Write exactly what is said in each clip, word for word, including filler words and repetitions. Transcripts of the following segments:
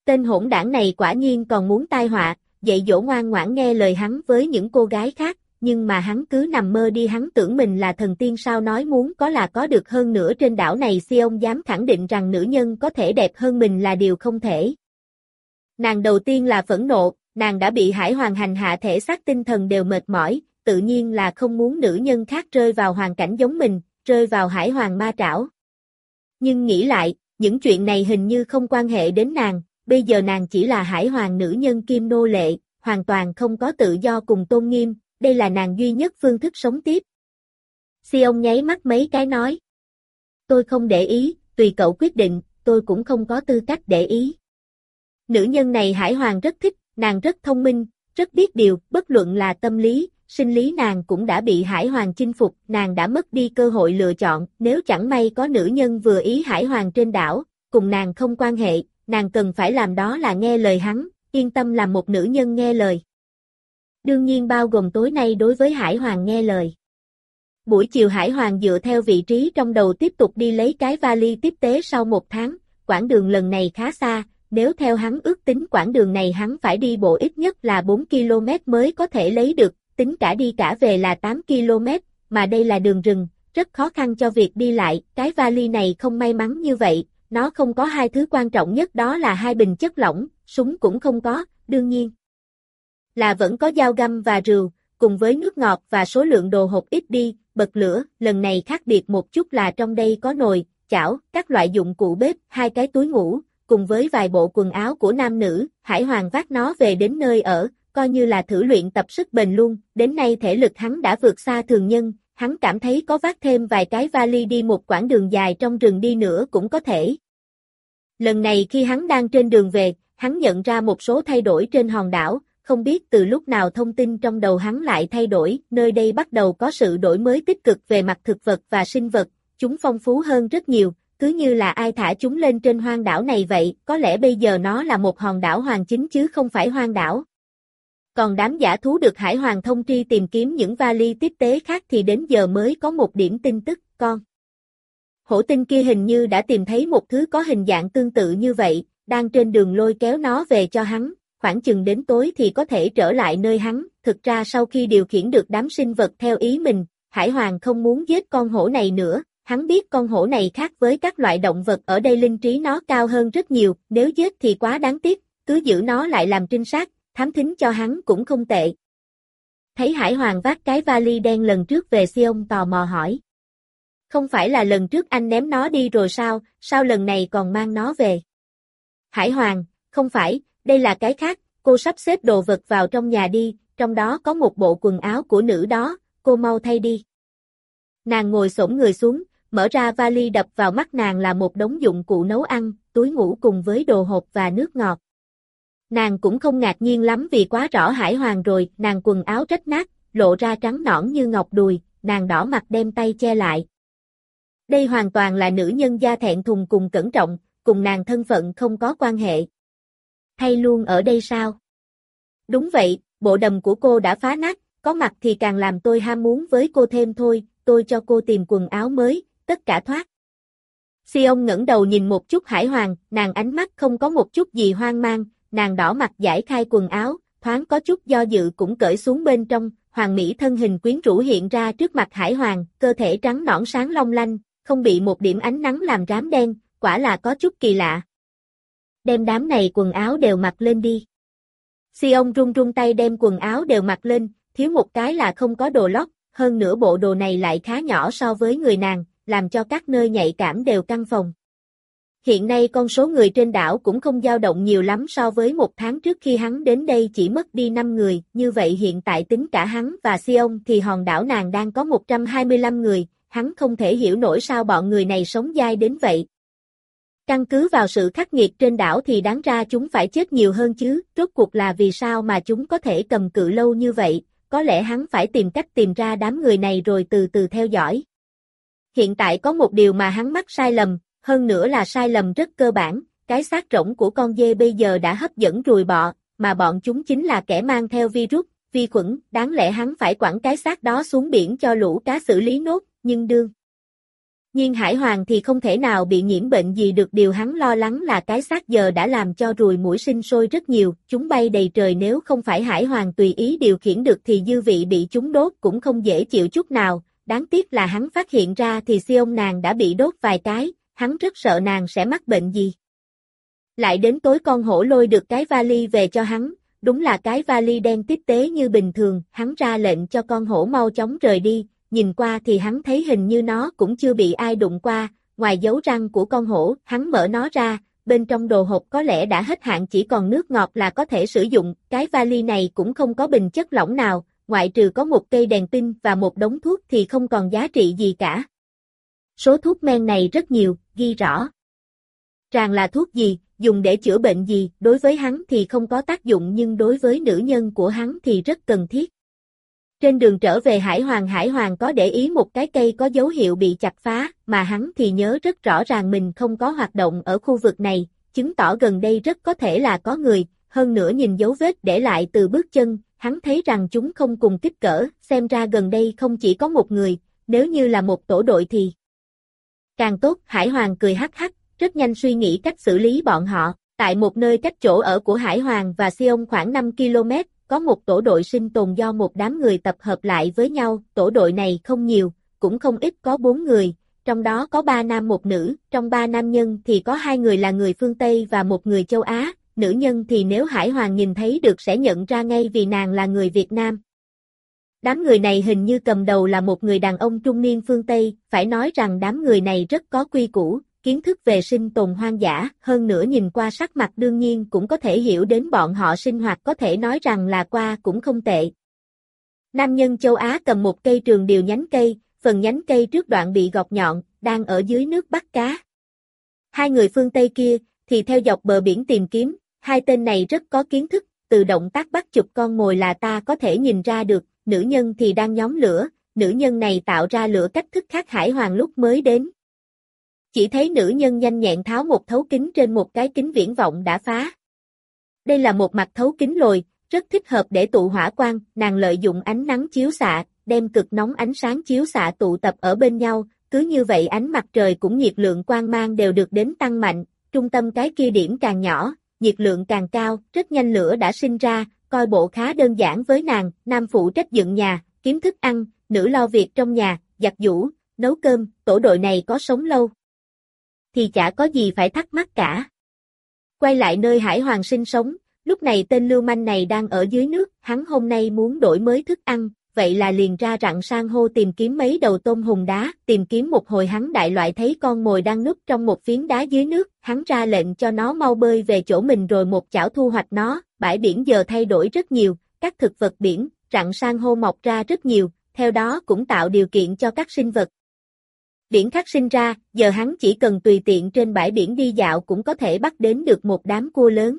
Tên hỗn đảng này quả nhiên còn muốn tai họa, dạy dỗ ngoan ngoãn nghe lời hắn với những cô gái khác, nhưng mà hắn cứ nằm mơ đi, hắn tưởng mình là thần tiên sao, nói muốn có là có được, hơn nữa trên đảo này Xion dám khẳng định rằng nữ nhân có thể đẹp hơn mình là điều không thể. Nàng đầu tiên là phẫn nộ, nàng đã bị Hải Hoàng hành hạ thể xác tinh thần đều mệt mỏi, tự nhiên là không muốn nữ nhân khác rơi vào hoàn cảnh giống mình, rơi vào Hải Hoàng ma trảo. Nhưng nghĩ lại, những chuyện này hình như không quan hệ đến nàng, bây giờ nàng chỉ là Hải Hoàng nữ nhân kim nô lệ, hoàn toàn không có tự do cùng tôn nghiêm, đây là nàng duy nhất phương thức sống tiếp. Xion nháy mắt mấy cái nói. Tôi không để ý, tùy cậu quyết định, tôi cũng không có tư cách để ý. Nữ nhân này Hải Hoàng rất thích, nàng rất thông minh, rất biết điều, bất luận là tâm lý, sinh lý nàng cũng đã bị Hải Hoàng chinh phục, nàng đã mất đi cơ hội lựa chọn, nếu chẳng may có nữ nhân vừa ý Hải Hoàng trên đảo, cùng nàng không quan hệ, nàng cần phải làm đó là nghe lời hắn, yên tâm làm một nữ nhân nghe lời. Đương nhiên bao gồm tối nay đối với Hải Hoàng nghe lời. Buổi chiều Hải Hoàng dựa theo vị trí trong đầu tiếp tục đi lấy cái vali tiếp tế sau một tháng, quãng đường lần này khá xa, nếu theo hắn ước tính quãng đường này hắn phải đi bộ ít nhất là bốn ki lô mét mới có thể lấy được, tính cả đi cả về là tám ki lô mét, mà đây là đường rừng, rất khó khăn cho việc đi lại, cái vali này không may mắn như vậy, nó không có hai thứ quan trọng nhất, đó là hai bình chất lỏng, súng cũng không có, đương nhiên là vẫn có dao găm và rượu, cùng với nước ngọt và số lượng đồ hộp ít đi, bật lửa, lần này khác biệt một chút là trong đây có nồi, chảo, các loại dụng cụ bếp, hai cái túi ngủ, cùng với vài bộ quần áo của nam nữ, Hải Hoàng vác nó về đến nơi ở, coi như là thử luyện tập sức bền luôn, đến nay thể lực hắn đã vượt xa thường nhân, hắn cảm thấy có vác thêm vài cái vali đi một quãng đường dài trong rừng đi nữa cũng có thể. Lần này khi hắn đang trên đường về, hắn nhận ra một số thay đổi trên hòn đảo, không biết từ lúc nào thông tin trong đầu hắn lại thay đổi, nơi đây bắt đầu có sự đổi mới tích cực về mặt thực vật và sinh vật, chúng phong phú hơn rất nhiều, cứ như là ai thả chúng lên trên hoang đảo này vậy, có lẽ bây giờ nó là một hòn đảo hoàng chính chứ không phải hoang đảo. Còn đám dã thú được Hải Hoàng thông tri tìm kiếm những vali tiếp tế khác thì đến giờ mới có một điểm tin tức, con. Hổ tinh kia hình như đã tìm thấy một thứ có hình dạng tương tự như vậy, đang trên đường lôi kéo nó về cho hắn, khoảng chừng đến tối thì có thể trở lại nơi hắn, thực ra sau khi điều khiển được đám sinh vật theo ý mình, Hải Hoàng không muốn giết con hổ này nữa, hắn biết con hổ này khác với các loại động vật ở đây, linh trí nó cao hơn rất nhiều, nếu giết thì quá đáng tiếc, cứ giữ nó lại làm trinh sát, thám thính cho hắn cũng không tệ. Thấy Hải Hoàng vác cái vali đen lần trước về, Xion tò mò hỏi. Không phải là lần trước anh ném nó đi rồi sao, sao lần này còn mang nó về? Hải Hoàng, không phải, đây là cái khác, cô sắp xếp đồ vật vào trong nhà đi, trong đó có một bộ quần áo của nữ đó, cô mau thay đi. Nàng ngồi xổm người xuống, mở ra vali, đập vào mắt nàng là một đống dụng cụ nấu ăn, túi ngủ cùng với đồ hộp và nước ngọt. Nàng cũng không ngạc nhiên lắm vì quá rõ Hải Hoàng rồi, nàng quần áo rách nát, lộ ra trắng nõn như ngọc đùi, nàng đỏ mặt đem tay che lại. Đây hoàn toàn là nữ nhân da thẹn thùng cùng cẩn trọng, cùng nàng thân phận không có quan hệ. Thay luôn ở đây sao? Đúng vậy, bộ đầm của cô đã phá nát, có mặt thì càng làm tôi ham muốn với cô thêm thôi, tôi cho cô tìm quần áo mới, tất cả thoát. Xion ngẩng đầu nhìn một chút Hải Hoàng, nàng ánh mắt không có một chút gì hoang mang, nàng đỏ mặt giải khai quần áo, thoáng có chút do dự cũng cởi xuống bên trong, hoàng mỹ thân hình quyến rũ hiện ra trước mặt Hải Hoàng, cơ thể trắng nõn sáng long lanh, không bị một điểm ánh nắng làm rám đen, quả là có chút kỳ lạ. Đem đám này quần áo đều mặc lên đi. Xion run run tay đem quần áo đều mặc lên, thiếu một cái là không có đồ lót, hơn nữa bộ đồ này lại khá nhỏ so với người nàng, làm cho các nơi nhạy cảm đều căng phòng. Hiện nay con số người trên đảo cũng không dao động nhiều lắm so với một tháng trước khi hắn đến đây chỉ mất đi năm người, như vậy hiện tại tính cả hắn và Xion thì hòn đảo nàng đang có một trăm hai mươi lăm người, hắn không thể hiểu nổi sao bọn người này sống dai đến vậy. Căn cứ vào sự khắc nghiệt trên đảo thì đáng ra chúng phải chết nhiều hơn chứ, rốt cuộc là vì sao mà chúng có thể cầm cự lâu như vậy, có lẽ hắn phải tìm cách tìm ra đám người này rồi từ từ theo dõi. Hiện tại có một điều mà hắn mắc sai lầm, hơn nữa là sai lầm rất cơ bản, cái xác rỗng của con dê bây giờ đã hấp dẫn ruồi bọ, mà bọn chúng chính là kẻ mang theo virus, vi khuẩn, đáng lẽ hắn phải quẳng cái xác đó xuống biển cho lũ cá xử lý nốt, nhưng đương nhiên Hải Hoàng thì không thể nào bị nhiễm bệnh gì được, điều hắn lo lắng là cái xác giờ đã làm cho ruồi muỗi sinh sôi rất nhiều, chúng bay đầy trời, nếu không phải Hải Hoàng tùy ý điều khiển được thì dư vị bị chúng đốt cũng không dễ chịu chút nào, đáng tiếc là hắn phát hiện ra thì Xiông nàng đã bị đốt vài cái, hắn rất sợ nàng sẽ mắc bệnh gì. Lại đến tối con hổ lôi được cái vali về cho hắn, đúng là cái vali đen tiếp tế như bình thường, hắn ra lệnh cho con hổ mau chóng rời đi. Nhìn qua thì hắn thấy hình như nó cũng chưa bị ai đụng qua, ngoài dấu răng của con hổ, hắn mở nó ra, bên trong đồ hộp có lẽ đã hết hạn, chỉ còn nước ngọt là có thể sử dụng, cái vali này cũng không có bình chất lỏng nào, ngoại trừ có một cây đèn pin và một đống thuốc thì không còn giá trị gì cả. Số thuốc men này rất nhiều, ghi rõ ràng là thuốc gì, dùng để chữa bệnh gì, đối với hắn thì không có tác dụng nhưng đối với nữ nhân của hắn thì rất cần thiết. Trên đường trở về Hải Hoàng Hải Hoàng có để ý một cái cây có dấu hiệu bị chặt phá, mà hắn thì nhớ rất rõ ràng mình không có hoạt động ở khu vực này, chứng tỏ gần đây rất có thể là có người, hơn nữa nhìn dấu vết để lại từ bước chân, hắn thấy rằng chúng không cùng kích cỡ, xem ra gần đây không chỉ có một người, nếu như là một tổ đội thì càng tốt. Hải Hoàng cười hắc hắc, rất nhanh suy nghĩ cách xử lý bọn họ, tại một nơi cách chỗ ở của Hải Hoàng và Xiông khoảng năm ki lô mét. Có một tổ đội sinh tồn do một đám người tập hợp lại với nhau, tổ đội này không nhiều, cũng không ít, có bốn người, trong đó có ba nam một nữ, trong ba nam nhân thì có hai người là người phương Tây và một người châu Á, nữ nhân thì nếu Hải Hoàng nhìn thấy được sẽ nhận ra ngay vì nàng là người Việt Nam. Đám người này hình như cầm đầu là một người đàn ông trung niên phương Tây, phải nói rằng đám người này rất có quy củ, kiến thức về sinh tồn hoang dã, hơn nữa nhìn qua sắc mặt đương nhiên cũng có thể hiểu đến bọn họ sinh hoạt, có thể nói rằng là qua cũng không tệ. Nam nhân châu Á cầm một cây trường điều nhánh cây, phần nhánh cây trước đoạn bị gọt nhọn, đang ở dưới nước bắt cá. Hai người phương Tây kia thì theo dọc bờ biển tìm kiếm, hai tên này rất có kiến thức, từ động tác bắt chụp con mồi là ta có thể nhìn ra được, nữ nhân thì đang nhóm lửa, nữ nhân này tạo ra lửa cách thức khác Hải Hoàng lúc mới đến. Chỉ thấy nữ nhân nhanh nhẹn tháo một thấu kính trên một cái kính viễn vọng đã phá. Đây là một mặt thấu kính lồi, rất thích hợp để tụ hỏa quang, nàng lợi dụng ánh nắng chiếu xạ, đem cực nóng ánh sáng chiếu xạ tụ tập ở bên nhau, cứ như vậy ánh mặt trời cũng nhiệt lượng quang mang đều được đến tăng mạnh, trung tâm cái kia điểm càng nhỏ, nhiệt lượng càng cao, rất nhanh lửa đã sinh ra, coi bộ khá đơn giản với nàng, nam phụ trách dựng nhà, kiếm thức ăn, nữ lo việc trong nhà, giặt giũ, nấu cơm, tổ đội này có sống lâu thì chả có gì phải thắc mắc cả. Quay lại nơi Hải Hoàng sinh sống, lúc này tên lưu manh này đang ở dưới nước, hắn hôm nay muốn đổi mới thức ăn, vậy là liền ra rặng san hô tìm kiếm mấy đầu tôm hùm đá, tìm kiếm một hồi hắn đại loại thấy con mồi đang núp trong một phiến đá dưới nước, hắn ra lệnh cho nó mau bơi về chỗ mình rồi một chảo thu hoạch nó, bãi biển giờ thay đổi rất nhiều, các thực vật biển, rặng san hô mọc ra rất nhiều, theo đó cũng tạo điều kiện cho các sinh vật biển khác sinh ra, giờ hắn chỉ cần tùy tiện trên bãi biển đi dạo cũng có thể bắt đến được một đám cua lớn.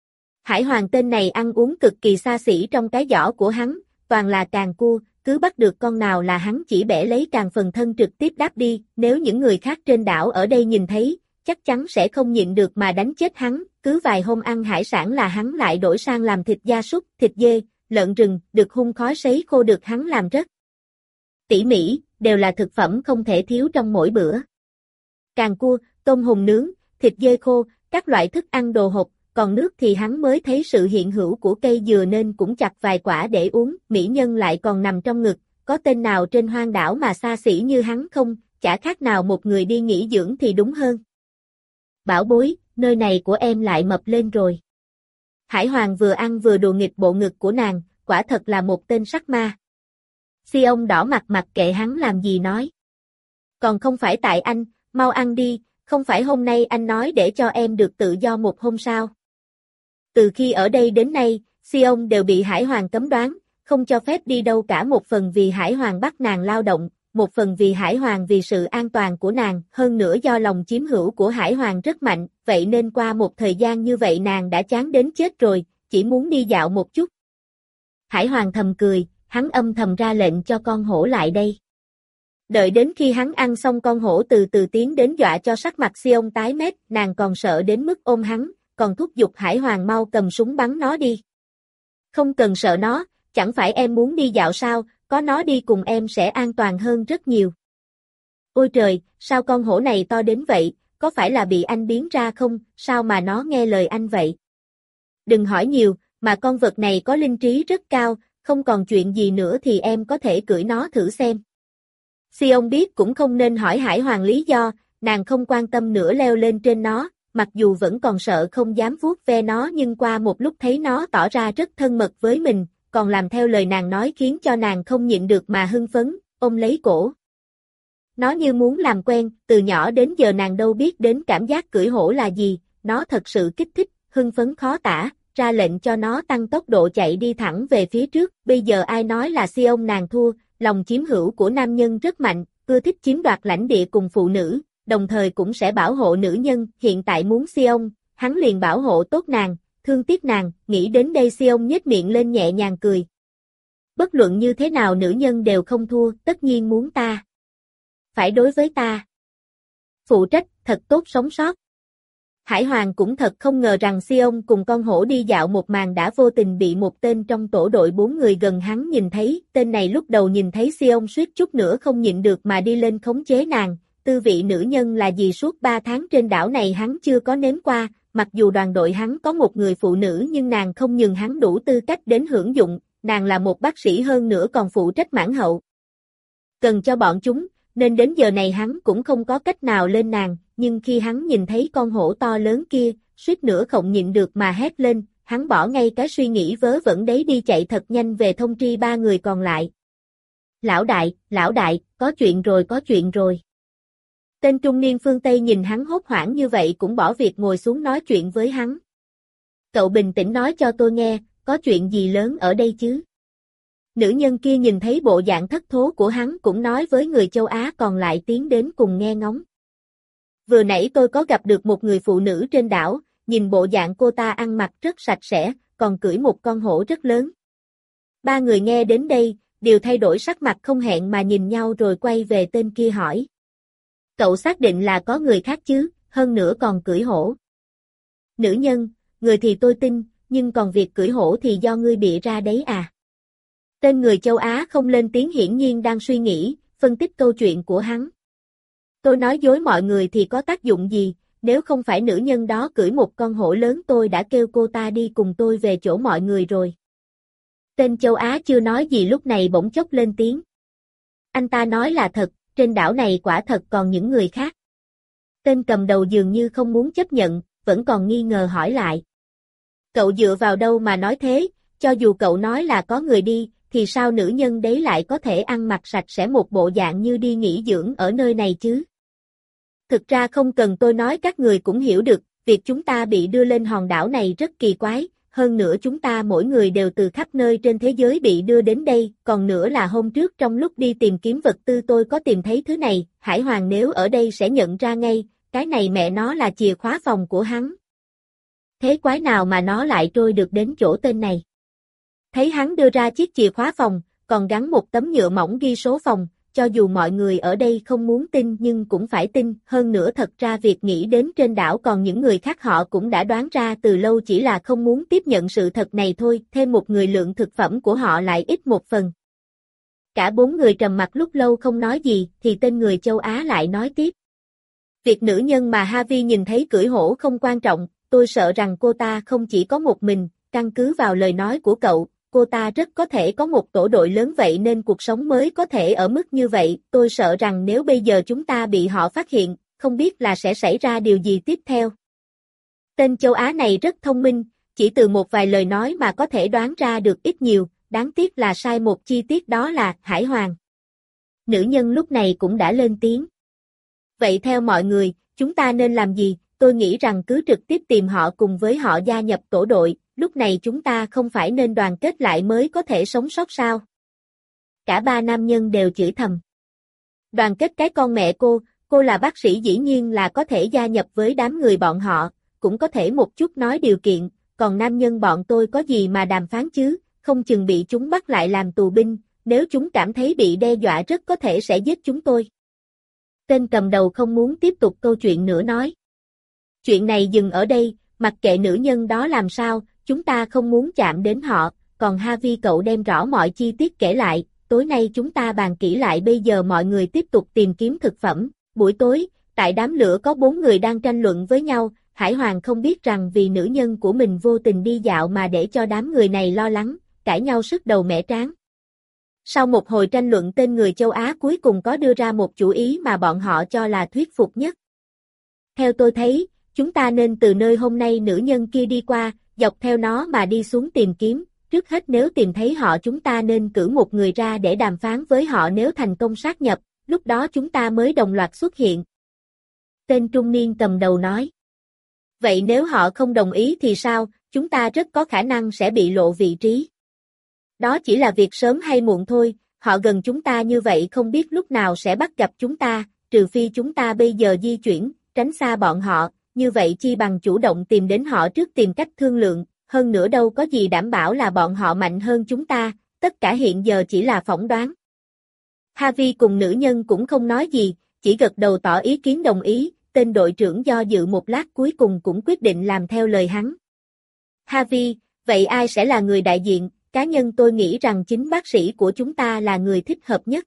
Hải Hoàng tên này ăn uống cực kỳ xa xỉ, trong cái giỏ của hắn, toàn là càng cua, cứ bắt được con nào là hắn chỉ bẻ lấy càng phần thân trực tiếp đáp đi, nếu những người khác trên đảo ở đây nhìn thấy, chắc chắn sẽ không nhịn được mà đánh chết hắn, cứ vài hôm ăn hải sản là hắn lại đổi sang làm thịt gia súc, thịt dê, lợn rừng, được hun khói sấy khô được hắn làm rất tỉ mỉ, đều là thực phẩm không thể thiếu trong mỗi bữa. Càng cua, tôm hùm nướng, thịt dê khô, các loại thức ăn đồ hộp, còn nước thì hắn mới thấy sự hiện hữu của cây dừa nên cũng chặt vài quả để uống, mỹ nhân lại còn nằm trong ngực, có tên nào trên hoang đảo mà xa xỉ như hắn không, chả khác nào một người đi nghỉ dưỡng thì đúng hơn. Bảo bối, nơi này của em lại mập lên rồi. Hải Hoàng vừa ăn vừa đùa nghịch bộ ngực của nàng, quả thật là một tên sắc ma. Xiông đỏ mặt mặc kệ hắn làm gì nói. Còn không phải tại anh, mau ăn đi, không phải hôm nay anh nói để cho em được tự do một hôm sao. Từ khi ở đây đến nay, Xiông đều bị Hải Hoàng cấm đoán, không cho phép đi đâu cả, một phần vì Hải Hoàng bắt nàng lao động, một phần vì Hải Hoàng vì sự an toàn của nàng, hơn nữa do lòng chiếm hữu của Hải Hoàng rất mạnh, vậy nên qua một thời gian như vậy nàng đã chán đến chết rồi, chỉ muốn đi dạo một chút. Hải Hoàng thầm cười, hắn âm thầm ra lệnh cho con hổ lại đây. Đợi đến khi hắn ăn xong, con hổ từ từ tiến đến dọa cho sắc mặt Xiông tái mét, nàng còn sợ đến mức ôm hắn, còn thúc giục Hải Hoàng mau cầm súng bắn nó đi. Không cần sợ nó, chẳng phải em muốn đi dạo sao, có nó đi cùng em sẽ an toàn hơn rất nhiều. Ôi trời, sao con hổ này to đến vậy, có phải là bị anh biến ra không, sao mà nó nghe lời anh vậy? Đừng hỏi nhiều, mà con vật này có linh trí rất cao, không còn chuyện gì nữa thì em có thể cưỡi nó thử xem. Sion biết cũng không nên hỏi Hải Hoàng lý do, nàng không quan tâm nữa leo lên trên nó, mặc dù vẫn còn sợ không dám vuốt ve nó nhưng qua một lúc thấy nó tỏ ra rất thân mật với mình, còn làm theo lời nàng nói khiến cho nàng không nhịn được mà hưng phấn, ôm lấy cổ. Nó như muốn làm quen, từ nhỏ đến giờ nàng đâu biết đến cảm giác cưỡi hổ là gì, nó thật sự kích thích, hưng phấn khó tả, ra lệnh cho nó tăng tốc độ chạy đi thẳng về phía trước, bây giờ ai nói là Sion nàng thua, lòng chiếm hữu của nam nhân rất mạnh, ưa thích chiếm đoạt lãnh địa cùng phụ nữ, đồng thời cũng sẽ bảo hộ nữ nhân, hiện tại muốn Sion, hắn liền bảo hộ tốt nàng, thương tiếc nàng, nghĩ đến đây Sion nhếch miệng lên nhẹ nhàng cười. Bất luận như thế nào nữ nhân đều không thua, tất nhiên muốn ta. Phải đối với ta. Phụ trách, thật tốt sống sót. Hải Hoàng cũng thật không ngờ rằng Sion cùng con hổ đi dạo một màn đã vô tình bị một tên trong tổ đội bốn người gần hắn nhìn thấy, tên này lúc đầu nhìn thấy Sion suýt chút nữa không nhịn được mà đi lên khống chế nàng, tư vị nữ nhân là gì suốt ba tháng trên đảo này hắn chưa có nếm qua, mặc dù đoàn đội hắn có một người phụ nữ nhưng nàng không nhường hắn đủ tư cách đến hưởng dụng, nàng là một bác sĩ hơn nữa còn phụ trách mãn hậu. Cần cho bọn chúng, nên đến giờ này hắn cũng không có cách nào lên nàng, nhưng khi hắn nhìn thấy con hổ to lớn kia, suýt nữa không nhịn được mà hét lên, hắn bỏ ngay cái suy nghĩ vớ vẩn đấy đi chạy thật nhanh về thông tri ba người còn lại. Lão đại, lão đại, có chuyện rồi có chuyện rồi. Tên trung niên phương Tây nhìn hắn hốt hoảng như vậy cũng bỏ việc ngồi xuống nói chuyện với hắn. Cậu bình tĩnh nói cho tôi nghe, có chuyện gì lớn ở đây chứ? Nữ nhân kia nhìn thấy bộ dạng thất thố của hắn cũng nói với người châu Á còn lại tiến đến cùng nghe ngóng. Vừa nãy tôi có gặp được một người phụ nữ trên đảo, nhìn bộ dạng cô ta ăn mặc rất sạch sẽ, còn cưỡi một con hổ rất lớn. Ba người nghe đến đây, đều thay đổi sắc mặt không hẹn mà nhìn nhau rồi quay về tên kia hỏi. Cậu xác định là có người khác chứ, hơn nữa còn cưỡi hổ. Nữ nhân, người thì tôi tin, nhưng còn việc cưỡi hổ thì do ngươi bịa ra đấy à. Tên người châu Á không lên tiếng hiển nhiên đang suy nghĩ, phân tích câu chuyện của hắn. Tôi nói dối mọi người thì có tác dụng gì, nếu không phải nữ nhân đó cưỡi một con hổ lớn tôi đã kêu cô ta đi cùng tôi về chỗ mọi người rồi. Tên châu Á chưa nói gì lúc này bỗng chốc lên tiếng. Anh ta nói là thật, trên đảo này quả thật còn những người khác. Tên cầm đầu dường như không muốn chấp nhận, vẫn còn nghi ngờ hỏi lại. Cậu dựa vào đâu mà nói thế, cho dù cậu nói là có người đi, thì sao nữ nhân đấy lại có thể ăn mặc sạch sẽ một bộ dạng như đi nghỉ dưỡng ở nơi này chứ? Thực ra không cần tôi nói các người cũng hiểu được, việc chúng ta bị đưa lên hòn đảo này rất kỳ quái, hơn nữa chúng ta mỗi người đều từ khắp nơi trên thế giới bị đưa đến đây, còn nữa là hôm trước trong lúc đi tìm kiếm vật tư tôi có tìm thấy thứ này, Hải Hoàng nếu ở đây sẽ nhận ra ngay, cái này mẹ nó là chìa khóa phòng của hắn. Thế quái nào mà nó lại trôi được đến chỗ tên này? Thấy hắn đưa ra chiếc chìa khóa phòng, còn gắn một tấm nhựa mỏng ghi số phòng, cho dù mọi người ở đây không muốn tin nhưng cũng phải tin, hơn nữa thật ra việc nghĩ đến trên đảo còn những người khác họ cũng đã đoán ra từ lâu chỉ là không muốn tiếp nhận sự thật này thôi, thêm một người lượng thực phẩm của họ lại ít một phần. Cả bốn người trầm mặc lúc lâu không nói gì, thì tên người châu Á lại nói tiếp. Việc nữ nhân mà Harvey nhìn thấy cưỡi hổ không quan trọng, tôi sợ rằng cô ta không chỉ có một mình, căn cứ vào lời nói của cậu. Cô ta rất có thể có một tổ đội lớn vậy nên cuộc sống mới có thể ở mức như vậy, tôi sợ rằng nếu bây giờ chúng ta bị họ phát hiện, không biết là sẽ xảy ra điều gì tiếp theo. Tên châu Á này rất thông minh, chỉ từ một vài lời nói mà có thể đoán ra được ít nhiều, đáng tiếc là sai một chi tiết đó là Hải Hoàng. Nữ nhân lúc này cũng đã lên tiếng. Vậy theo mọi người, chúng ta nên làm gì? Tôi nghĩ rằng cứ trực tiếp tìm họ cùng với họ gia nhập tổ đội. Lúc này chúng ta không phải nên đoàn kết lại mới có thể sống sót sao? Cả ba nam nhân đều chửi thầm. Đoàn kết cái con mẹ cô, cô là bác sĩ dĩ nhiên là có thể gia nhập với đám người bọn họ, cũng có thể một chút nói điều kiện, còn nam nhân bọn tôi có gì mà đàm phán chứ, không chừng bị chúng bắt lại làm tù binh, nếu chúng cảm thấy bị đe dọa rất có thể sẽ giết chúng tôi. Tên cầm đầu không muốn tiếp tục câu chuyện nữa nói. Chuyện này dừng ở đây, mặc kệ nữ nhân đó làm sao, chúng ta không muốn chạm đến họ, còn Harvey cậu đem rõ mọi chi tiết kể lại, tối nay chúng ta bàn kỹ lại bây giờ mọi người tiếp tục tìm kiếm thực phẩm. Buổi tối, tại đám lửa có bốn người đang tranh luận với nhau, Hải Hoàng không biết rằng vì nữ nhân của mình vô tình đi dạo mà để cho đám người này lo lắng, cãi nhau sứt đầu mẻ trán. Sau một hồi tranh luận tên người châu Á cuối cùng có đưa ra một chủ ý mà bọn họ cho là thuyết phục nhất. Theo tôi thấy, chúng ta nên từ nơi hôm nay nữ nhân kia đi qua, dọc theo nó mà đi xuống tìm kiếm. Trước hết nếu tìm thấy họ chúng ta nên cử một người ra để đàm phán với họ, nếu thành công sát nhập, lúc đó chúng ta mới đồng loạt xuất hiện. Tên trung niên cầm đầu nói. Vậy nếu họ không đồng ý thì sao, chúng ta rất có khả năng sẽ bị lộ vị trí. Đó chỉ là việc sớm hay muộn thôi, họ gần chúng ta như vậy không biết lúc nào sẽ bắt gặp chúng ta, trừ phi chúng ta bây giờ di chuyển, tránh xa bọn họ, như vậy chi bằng chủ động tìm đến họ trước tìm cách thương lượng, hơn nữa đâu có gì đảm bảo là bọn họ mạnh hơn chúng ta, tất cả hiện giờ chỉ là phỏng đoán. Harvey cùng nữ nhân cũng không nói gì, chỉ gật đầu tỏ ý kiến đồng ý, tên đội trưởng do dự một lát cuối cùng cũng quyết định làm theo lời hắn. Harvey, vậy ai sẽ là người đại diện? Cá nhân tôi nghĩ rằng chính bác sĩ của chúng ta là người thích hợp nhất.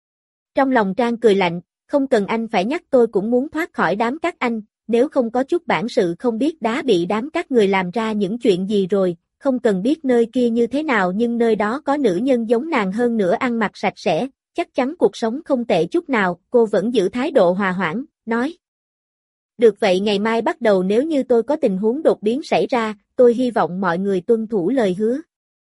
Trong lòng Trang cười lạnh, không cần anh phải nhắc tôi cũng muốn thoát khỏi đám các anh, nếu không có chút bản sự không biết đã bị đám các người làm ra những chuyện gì rồi, không cần biết nơi kia như thế nào nhưng nơi đó có nữ nhân giống nàng hơn nữa ăn mặc sạch sẽ, chắc chắn cuộc sống không tệ chút nào, cô vẫn giữ thái độ hòa hoãn, nói. Được vậy ngày mai bắt đầu nếu như tôi có tình huống đột biến xảy ra, tôi hy vọng mọi người tuân thủ lời hứa.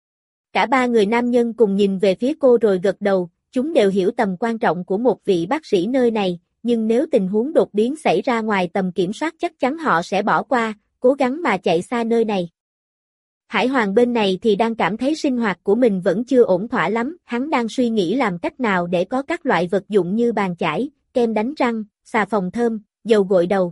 Cả ba người nam nhân cùng nhìn về phía cô rồi gật đầu, chúng đều hiểu tầm quan trọng của một vị bác sĩ nơi này, nhưng nếu tình huống đột biến xảy ra ngoài tầm kiểm soát chắc chắn họ sẽ bỏ qua, cố gắng mà chạy xa nơi này. Hải Hoàng bên này thì đang cảm thấy sinh hoạt của mình vẫn chưa ổn thỏa lắm, hắn đang suy nghĩ làm cách nào để có các loại vật dụng như bàn chải, kem đánh răng, xà phòng thơm, dầu gội đầu.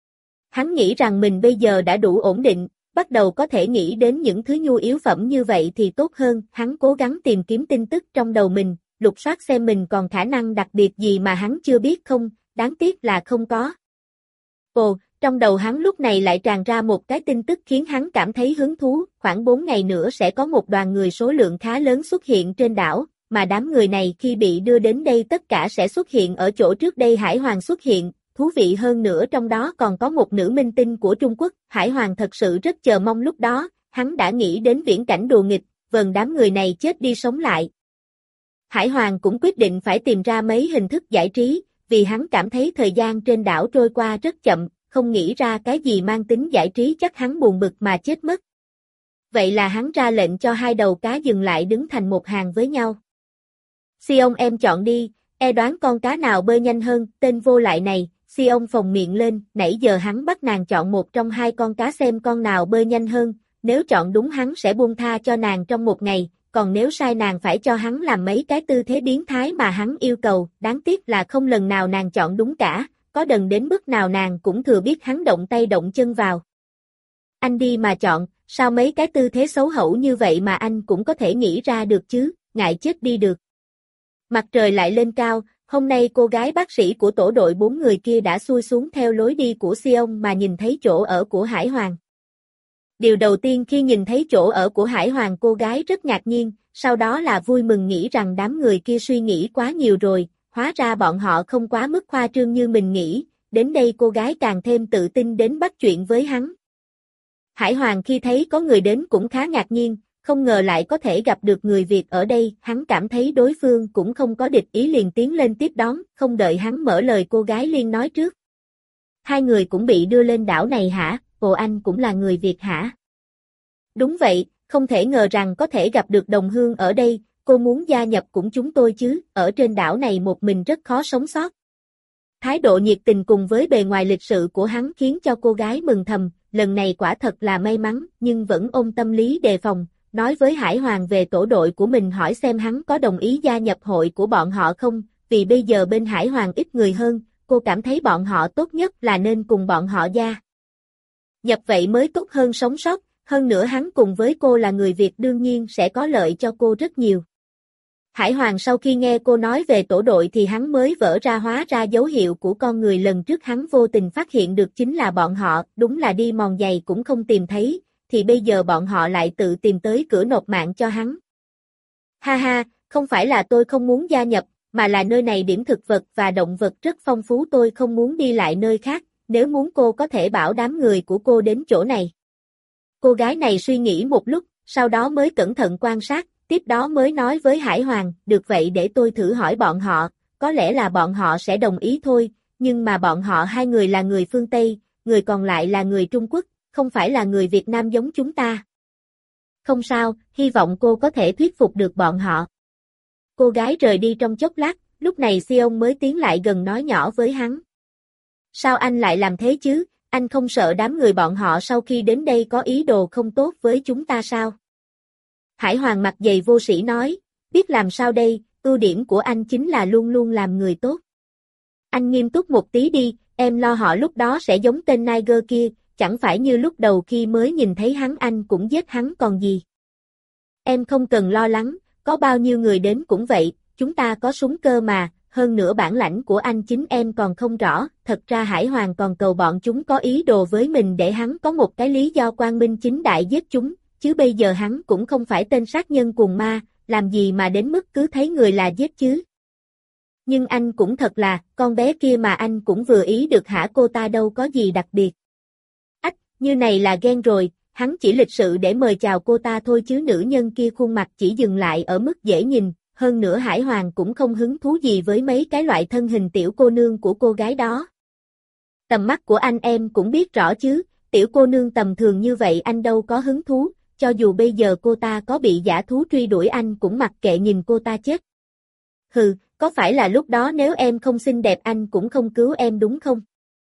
Hắn nghĩ rằng mình bây giờ đã đủ ổn định, bắt đầu có thể nghĩ đến những thứ nhu yếu phẩm như vậy thì tốt hơn, hắn cố gắng tìm kiếm tin tức trong đầu mình, lục soát xem mình còn khả năng đặc biệt gì mà hắn chưa biết không, đáng tiếc là không có. Ồ, trong đầu hắn lúc này lại tràn ra một cái tin tức khiến hắn cảm thấy hứng thú, khoảng bốn ngày nữa sẽ có một đoàn người số lượng khá lớn xuất hiện trên đảo, mà đám người này khi bị đưa đến đây tất cả sẽ xuất hiện ở chỗ trước đây Hải Hoàng xuất hiện. Thú vị hơn nữa trong đó còn có một nữ minh tinh của Trung Quốc, Hải Hoàng thật sự rất chờ mong lúc đó, hắn đã nghĩ đến viễn cảnh đùa nghịch, vần đám người này chết đi sống lại. Hải Hoàng cũng quyết định phải tìm ra mấy hình thức giải trí, vì hắn cảm thấy thời gian trên đảo trôi qua rất chậm, không nghĩ ra cái gì mang tính giải trí chắc hắn buồn bực mà chết mất. Vậy là hắn ra lệnh cho hai đầu cá dừng lại đứng thành một hàng với nhau. Sion em chọn đi, e đoán con cá nào bơi nhanh hơn, tên vô lại này. Sion phồng miệng lên, nãy giờ hắn bắt nàng chọn một trong hai con cá xem con nào bơi nhanh hơn, nếu chọn đúng hắn sẽ buông tha cho nàng trong một ngày, còn nếu sai nàng phải cho hắn làm mấy cái tư thế biến thái mà hắn yêu cầu, đáng tiếc là không lần nào nàng chọn đúng cả, có đần đến mức nào nàng cũng thừa biết hắn động tay động chân vào. Anh đi mà chọn, sao mấy cái tư thế xấu hổ như vậy mà anh cũng có thể nghĩ ra được chứ, ngại chết đi được. Mặt trời lại lên cao. Hôm nay cô gái bác sĩ của tổ đội bốn người kia đã xuôi xuống theo lối đi của Sion mà nhìn thấy chỗ ở của Hải Hoàng. Điều đầu tiên khi nhìn thấy chỗ ở của Hải Hoàng cô gái rất ngạc nhiên, sau đó là vui mừng nghĩ rằng đám người kia suy nghĩ quá nhiều rồi, hóa ra bọn họ không quá mức khoa trương như mình nghĩ, đến đây cô gái càng thêm tự tin đến bắt chuyện với hắn. Hải Hoàng khi thấy có người đến cũng khá ngạc nhiên. Không ngờ lại có thể gặp được người Việt ở đây, hắn cảm thấy đối phương cũng không có địch ý liền tiến lên tiếp đón, không đợi hắn mở lời cô gái liền nói trước. Hai người cũng bị đưa lên đảo này hả, ồ anh cũng là người Việt hả? Đúng vậy, không thể ngờ rằng có thể gặp được đồng hương ở đây, cô muốn gia nhập cùng chúng tôi chứ, ở trên đảo này một mình rất khó sống sót. Thái độ nhiệt tình cùng với bề ngoài lịch sự của hắn khiến cho cô gái mừng thầm, lần này quả thật là may mắn, nhưng vẫn ôm tâm lý đề phòng. Nói với Hải Hoàng về tổ đội của mình hỏi xem hắn có đồng ý gia nhập hội của bọn họ không, vì bây giờ bên Hải Hoàng ít người hơn, cô cảm thấy bọn họ tốt nhất là nên cùng bọn họ gia nhập vậy mới tốt hơn sống sót, hơn nữa hắn cùng với cô là người Việt đương nhiên sẽ có lợi cho cô rất nhiều. Hải Hoàng sau khi nghe cô nói về tổ đội thì hắn mới vỡ ra hóa ra dấu hiệu của con người lần trước hắn vô tình phát hiện được chính là bọn họ, đúng là đi mòn giày cũng không tìm thấy. Thì bây giờ bọn họ lại tự tìm tới cửa nộp mạng cho hắn. Ha ha, Không phải là tôi không muốn gia nhập, mà là nơi này điểm thực vật và động vật rất phong phú, tôi không muốn đi lại nơi khác, nếu muốn cô có thể bảo đám người của cô đến chỗ này. Cô gái này suy nghĩ một lúc, sau đó mới cẩn thận quan sát, tiếp đó mới nói với Hải Hoàng, được vậy để tôi thử hỏi bọn họ, có lẽ là bọn họ sẽ đồng ý thôi, nhưng mà bọn họ hai người là người phương Tây, người còn lại là người Trung Quốc, không phải là người Việt Nam giống chúng ta. Không sao, hy vọng cô có thể thuyết phục được bọn họ. Cô gái rời đi trong chốc lát, lúc này Sion mới tiến lại gần nói nhỏ với hắn. Sao anh lại làm thế chứ, anh không sợ đám người bọn họ sau khi đến đây có ý đồ không tốt với chúng ta sao? Hải Hoàng mặt dày vô sĩ nói, biết làm sao đây, ưu điểm của anh chính là luôn luôn làm người tốt. Anh nghiêm túc một tí đi, em lo họ lúc đó sẽ giống tên Niger kia, chẳng phải như lúc đầu khi mới nhìn thấy hắn anh cũng giết hắn còn gì. Em không cần lo lắng, có bao nhiêu người đến cũng vậy, chúng ta có súng cơ mà, hơn nữa bản lãnh của anh chính em còn không rõ, thật ra Hải Hoàng còn cầu bọn chúng có ý đồ với mình để hắn có một cái lý do quang minh chính đại giết chúng, chứ bây giờ hắn cũng không phải tên sát nhân cuồng ma, làm gì mà đến mức cứ thấy người là giết chứ. Nhưng anh cũng thật là, con bé kia mà anh cũng vừa ý được hả, cô ta đâu có gì đặc biệt. Ách, như này là ghen rồi, hắn chỉ lịch sự để mời chào cô ta thôi chứ nữ nhân kia khuôn mặt chỉ dừng lại ở mức dễ nhìn, hơn nữa Hải Hoàng cũng không hứng thú gì với mấy cái loại thân hình tiểu cô nương của cô gái đó. Tầm mắt của anh em cũng biết rõ chứ, tiểu cô nương tầm thường như vậy anh đâu có hứng thú, cho dù bây giờ cô ta có bị dã thú truy đuổi anh cũng mặc kệ nhìn cô ta chết. Hừ, có phải là lúc đó nếu em không xinh đẹp anh cũng không cứu em đúng không?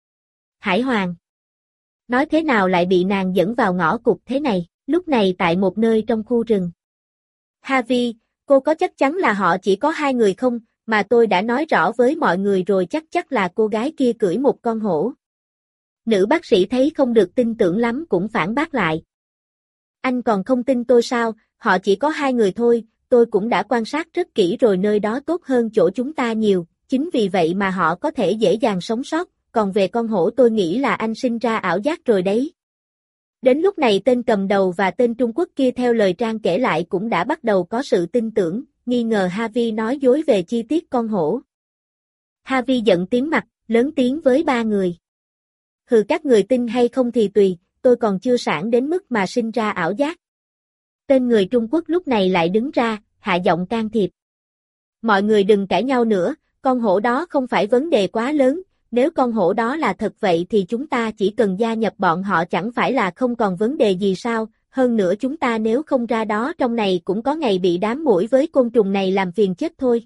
Hải Hoàng nói thế nào lại bị nàng dẫn vào ngõ cụt thế này, lúc này tại một nơi trong khu rừng. Harvey, cô có chắc chắn là họ chỉ có hai người không, mà tôi đã nói rõ với mọi người rồi, chắc chắc là cô gái kia cưỡi một con hổ. Nữ bác sĩ thấy không được tin tưởng lắm cũng phản bác lại. Anh còn không tin tôi sao, họ chỉ có hai người thôi, tôi cũng đã quan sát rất kỹ rồi, nơi đó tốt hơn chỗ chúng ta nhiều, chính vì vậy mà họ có thể dễ dàng sống sót, còn về con hổ tôi nghĩ là anh sinh ra ảo giác rồi đấy. Đến lúc này tên cầm đầu và tên Trung Quốc kia theo lời Trang kể lại cũng đã bắt đầu có sự tin tưởng, nghi ngờ Harvey nói dối về chi tiết con hổ. Harvey giận tím mặt, lớn tiếng với ba người. Hừ, các người tin hay không thì tùy, tôi còn chưa sảng đến mức mà sinh ra ảo giác. Tên người Trung Quốc lúc này lại đứng ra, hạ giọng can thiệp. Mọi người đừng cãi nhau nữa, con hổ đó không phải vấn đề quá lớn, nếu con hổ đó là thật vậy thì chúng ta chỉ cần gia nhập bọn họ chẳng phải là không còn vấn đề gì sao, hơn nữa chúng ta nếu không ra đó trong này cũng có ngày bị đám muỗi với côn trùng này làm phiền chết thôi.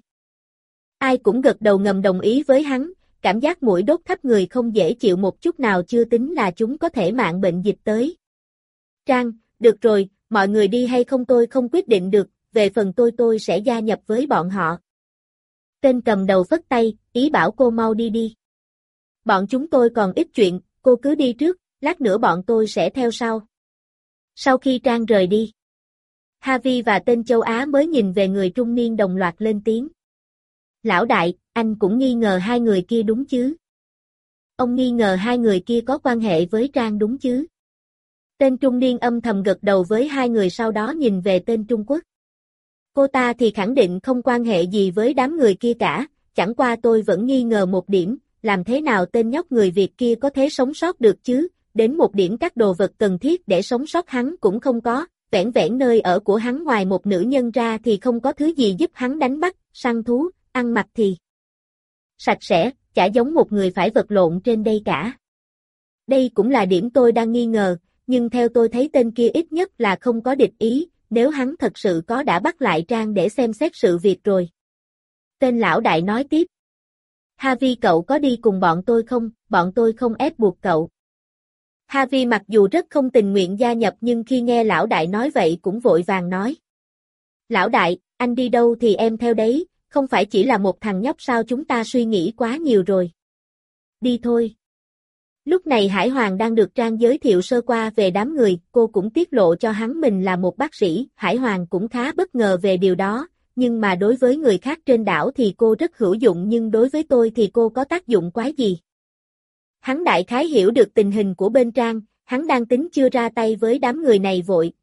Ai cũng gật đầu ngầm đồng ý với hắn, cảm giác muỗi đốt khắp người không dễ chịu một chút nào, chưa tính là chúng có thể mang bệnh dịch tới. Trang, được rồi, mọi người đi hay không tôi không quyết định được, về phần tôi tôi sẽ gia nhập với bọn họ. Tên cầm đầu phất tay, ý bảo cô mau đi đi. Bọn chúng tôi còn ít chuyện, cô cứ đi trước, lát nữa bọn tôi sẽ theo sau. Sau khi Trang rời đi, Harvey và tên châu Á mới nhìn về người trung niên đồng loạt lên tiếng. Lão đại, anh cũng nghi ngờ hai người kia đúng chứ? Ông nghi ngờ hai người kia có quan hệ với Trang đúng chứ? Tên trung niên âm thầm gật đầu với hai người, sau đó nhìn về tên Trung Quốc. Cô ta thì khẳng định không quan hệ gì với đám người kia cả, chẳng qua tôi vẫn nghi ngờ một điểm, làm thế nào tên nhóc người Việt kia có thể sống sót được chứ, đến một điểm các đồ vật cần thiết để sống sót hắn cũng không có, vẻn vẻn nơi ở của hắn ngoài một nữ nhân ra thì không có thứ gì giúp hắn đánh bắt, săn thú, ăn mặc thì sạch sẽ, chả giống một người phải vật lộn trên đây cả. Đây cũng là điểm tôi đang nghi ngờ, nhưng theo tôi thấy tên kia ít nhất là không có địch ý, nếu hắn thật sự có đã bắt lại Trang để xem xét sự việc rồi. Tên lão đại nói tiếp. Harvey, cậu có đi cùng bọn tôi không, bọn tôi không ép buộc cậu. Harvey mặc dù rất không tình nguyện gia nhập nhưng khi nghe lão đại nói vậy cũng vội vàng nói. Lão đại, anh đi đâu thì em theo đấy, không phải chỉ là một thằng nhóc sao, chúng ta suy nghĩ quá nhiều rồi. Đi thôi. Lúc này Hải Hoàng đang được Trang giới thiệu sơ qua về đám người, cô cũng tiết lộ cho hắn mình là một bác sĩ, Hải Hoàng cũng khá bất ngờ về điều đó, nhưng mà đối với người khác trên đảo thì cô rất hữu dụng, nhưng đối với tôi thì cô có tác dụng quái gì. Hắn đại khái hiểu được tình hình của bên Trang, hắn đang tính chưa ra tay với đám người này vội,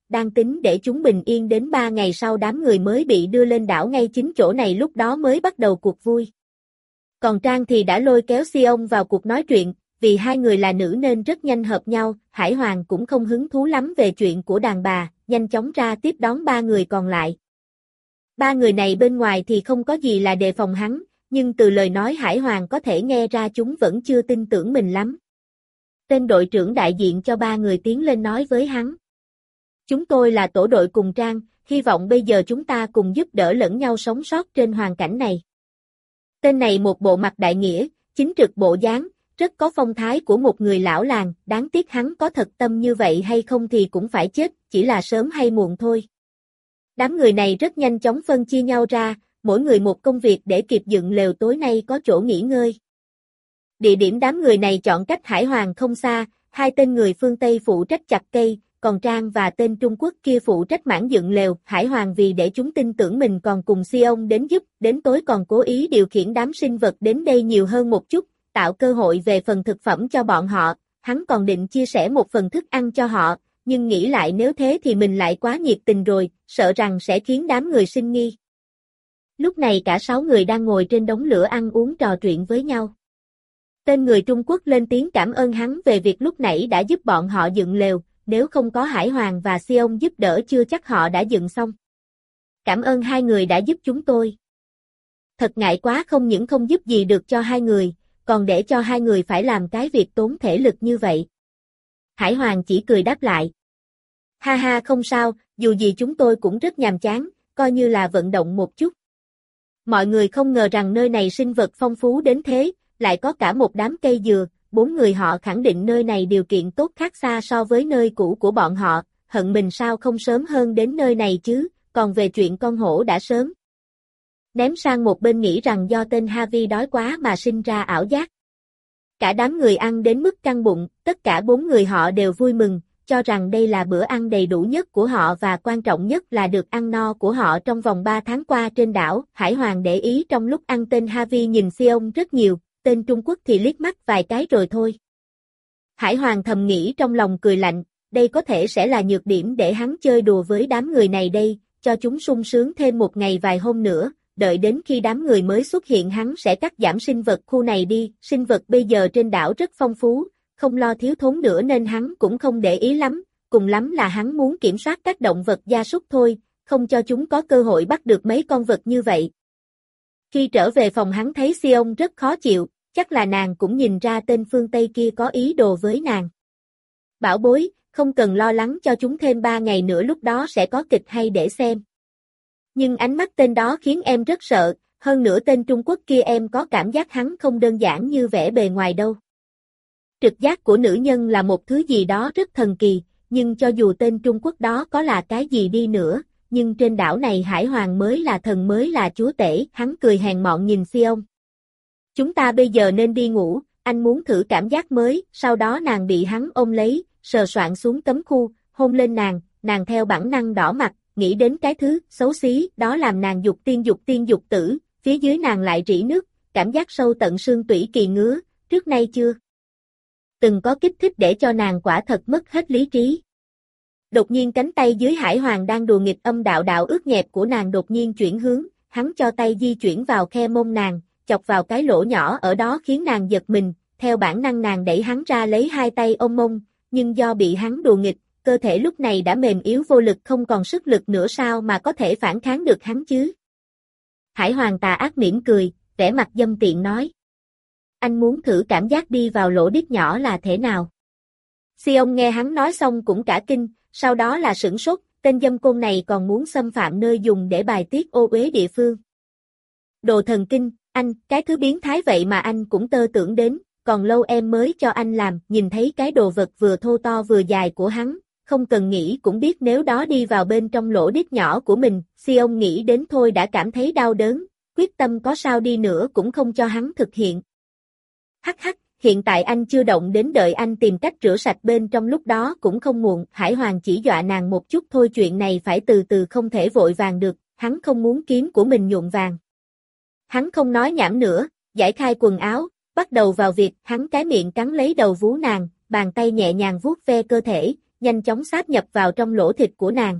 đang tính để chúng bình yên đến ba ngày sau đám người mới bị đưa lên đảo ngay chính chỗ này lúc đó mới bắt đầu cuộc vui. Còn Trang thì đã lôi kéo Sion vào cuộc nói chuyện, vì hai người là nữ nên rất nhanh hợp nhau, Hải Hoàng cũng không hứng thú lắm về chuyện của đàn bà, nhanh chóng ra tiếp đón ba người còn lại. Ba người này bên ngoài thì không có gì là đề phòng hắn, nhưng từ lời nói Hải Hoàng có thể nghe ra chúng vẫn chưa tin tưởng mình lắm. Tên đội trưởng đại diện cho ba người tiến lên nói với hắn. Chúng tôi là tổ đội cùng Trang, hy vọng bây giờ chúng ta cùng giúp đỡ lẫn nhau sống sót trên hoàn cảnh này. Tên này một bộ mặt đại nghĩa, chính trực bộ dáng, rất có phong thái của một người lão làng, đáng tiếc hắn có thật tâm như vậy hay không thì cũng phải chết, chỉ là sớm hay muộn thôi. Đám người này rất nhanh chóng phân chia nhau ra, mỗi người một công việc để kịp dựng lều tối nay có chỗ nghỉ ngơi. Địa điểm đám người này chọn cách Hải Hoàng không xa, hai tên người phương Tây phụ trách chặt cây, còn Trang và tên Trung Quốc kia phụ trách mảng dựng lều. Hải Hoàng vì để chúng tin tưởng mình còn cùng Sion đến giúp, đến tối còn cố ý điều khiển đám sinh vật đến đây nhiều hơn một chút, tạo cơ hội về phần thực phẩm cho bọn họ, hắn còn định chia sẻ một phần thức ăn cho họ, nhưng nghĩ lại nếu thế thì mình lại quá nhiệt tình rồi, sợ rằng sẽ khiến đám người sinh nghi. Lúc này cả sáu người đang ngồi trên đống lửa ăn uống trò chuyện với nhau. Tên người Trung Quốc lên tiếng cảm ơn hắn về việc lúc nãy đã giúp bọn họ dựng lều, nếu không có Hải Hoàng và Sion giúp đỡ chưa chắc họ đã dựng xong. Cảm ơn hai người đã giúp chúng tôi. Thật ngại quá không những không giúp gì được cho hai người, còn để cho hai người phải làm cái việc tốn thể lực như vậy. Hải Hoàng chỉ cười đáp lại. Ha ha không sao, dù gì chúng tôi cũng rất nhàm chán, coi như là vận động một chút. Mọi người không ngờ rằng nơi này sinh vật phong phú đến thế, lại có cả một đám cây dừa, bốn người họ khẳng định nơi này điều kiện tốt khác xa so với nơi cũ của bọn họ, hận mình sao không sớm hơn đến nơi này chứ, còn về chuyện con hổ đã sớm. Ném sang một bên nghĩ rằng do tên Harvey đói quá mà sinh ra ảo giác. Cả đám người ăn đến mức căng bụng, tất cả bốn người họ đều vui mừng, cho rằng đây là bữa ăn đầy đủ nhất của họ và quan trọng nhất là được ăn no của họ trong vòng ba tháng qua trên đảo. Hải Hoàng để ý trong lúc ăn tên Harvey nhìn Sion rất nhiều, tên Trung Quốc thì liếc mắt vài cái rồi thôi. Hải Hoàng thầm nghĩ trong lòng cười lạnh, đây có thể sẽ là nhược điểm để hắn chơi đùa với đám người này đây, cho chúng sung sướng thêm một ngày vài hôm nữa, đợi đến khi đám người mới xuất hiện hắn sẽ cắt giảm sinh vật khu này đi, sinh vật bây giờ trên đảo rất phong phú, không lo thiếu thốn nữa nên hắn cũng không để ý lắm, cùng lắm là hắn muốn kiểm soát các động vật gia súc thôi, không cho chúng có cơ hội bắt được mấy con vật như vậy. Khi trở về phòng hắn thấy Sion rất khó chịu, chắc là nàng cũng nhìn ra tên phương Tây kia có ý đồ với nàng. Bảo bối, không cần lo lắng cho chúng thêm ba ngày nữa lúc đó sẽ có kịch hay để xem. Nhưng ánh mắt tên đó khiến em rất sợ, hơn nữa tên Trung Quốc kia em có cảm giác hắn không đơn giản như vẻ bề ngoài đâu. Trực giác của nữ nhân là một thứ gì đó rất thần kỳ, nhưng cho dù tên Trung Quốc đó có là cái gì đi nữa, nhưng trên đảo này Hải Hoàng mới là thần mới là chúa tể, hắn cười hèn mọn nhìn Sion. Chúng ta bây giờ nên đi ngủ, anh muốn thử cảm giác mới, sau đó nàng bị hắn ôm lấy, sờ soạng xuống cấm khu, hôn lên nàng, nàng theo bản năng đỏ mặt, nghĩ đến cái thứ xấu xí, đó làm nàng dục tiên dục tiên dục tử, phía dưới nàng lại rỉ nước, cảm giác sâu tận xương tủy kỳ ngứa, trước nay chưa từng có kích thích để cho nàng quả thật mất hết lý trí. Đột nhiên cánh tay dưới Hải Hoàng đang đùa nghịch âm đạo đạo ướt nhẹp của nàng đột nhiên chuyển hướng, hắn cho tay di chuyển vào khe mông nàng, chọc vào cái lỗ nhỏ ở đó khiến nàng giật mình, theo bản năng nàng đẩy hắn ra lấy hai tay ôm mông, nhưng do bị hắn đùa nghịch, cơ thể lúc này đã mềm yếu vô lực không còn sức lực nữa sao mà có thể phản kháng được hắn chứ. Hải Hoàng tà ác mỉm cười, vẻ mặt dâm tiện nói. Anh muốn thử cảm giác đi vào lỗ đít nhỏ là thế nào? Sion nghe hắn nói xong cũng cả kinh, sau đó là sửng sốt, tên dâm côn này còn muốn xâm phạm nơi dùng để bài tiết ô uế địa phương. Đồ thần kinh, anh, cái thứ biến thái vậy mà anh cũng tơ tưởng đến, còn lâu em mới cho anh làm, nhìn thấy cái đồ vật vừa thô to vừa dài của hắn, không cần nghĩ cũng biết nếu đó đi vào bên trong lỗ đít nhỏ của mình, Sion nghĩ đến thôi đã cảm thấy đau đớn, quyết tâm có sao đi nữa cũng không cho hắn thực hiện. Hắc hắc, hiện tại anh chưa động đến đợi anh tìm cách rửa sạch bên trong lúc đó cũng không muộn, Hải Hoàng chỉ dọa nàng một chút thôi chuyện này phải từ từ không thể vội vàng được, hắn không muốn kiếm của mình nhuộm vàng. Hắn không nói nhảm nữa, giải khai quần áo, bắt đầu vào việc, hắn cái miệng cắn lấy đầu vú nàng, bàn tay nhẹ nhàng vuốt ve cơ thể, nhanh chóng sáp nhập vào trong lỗ thịt của nàng.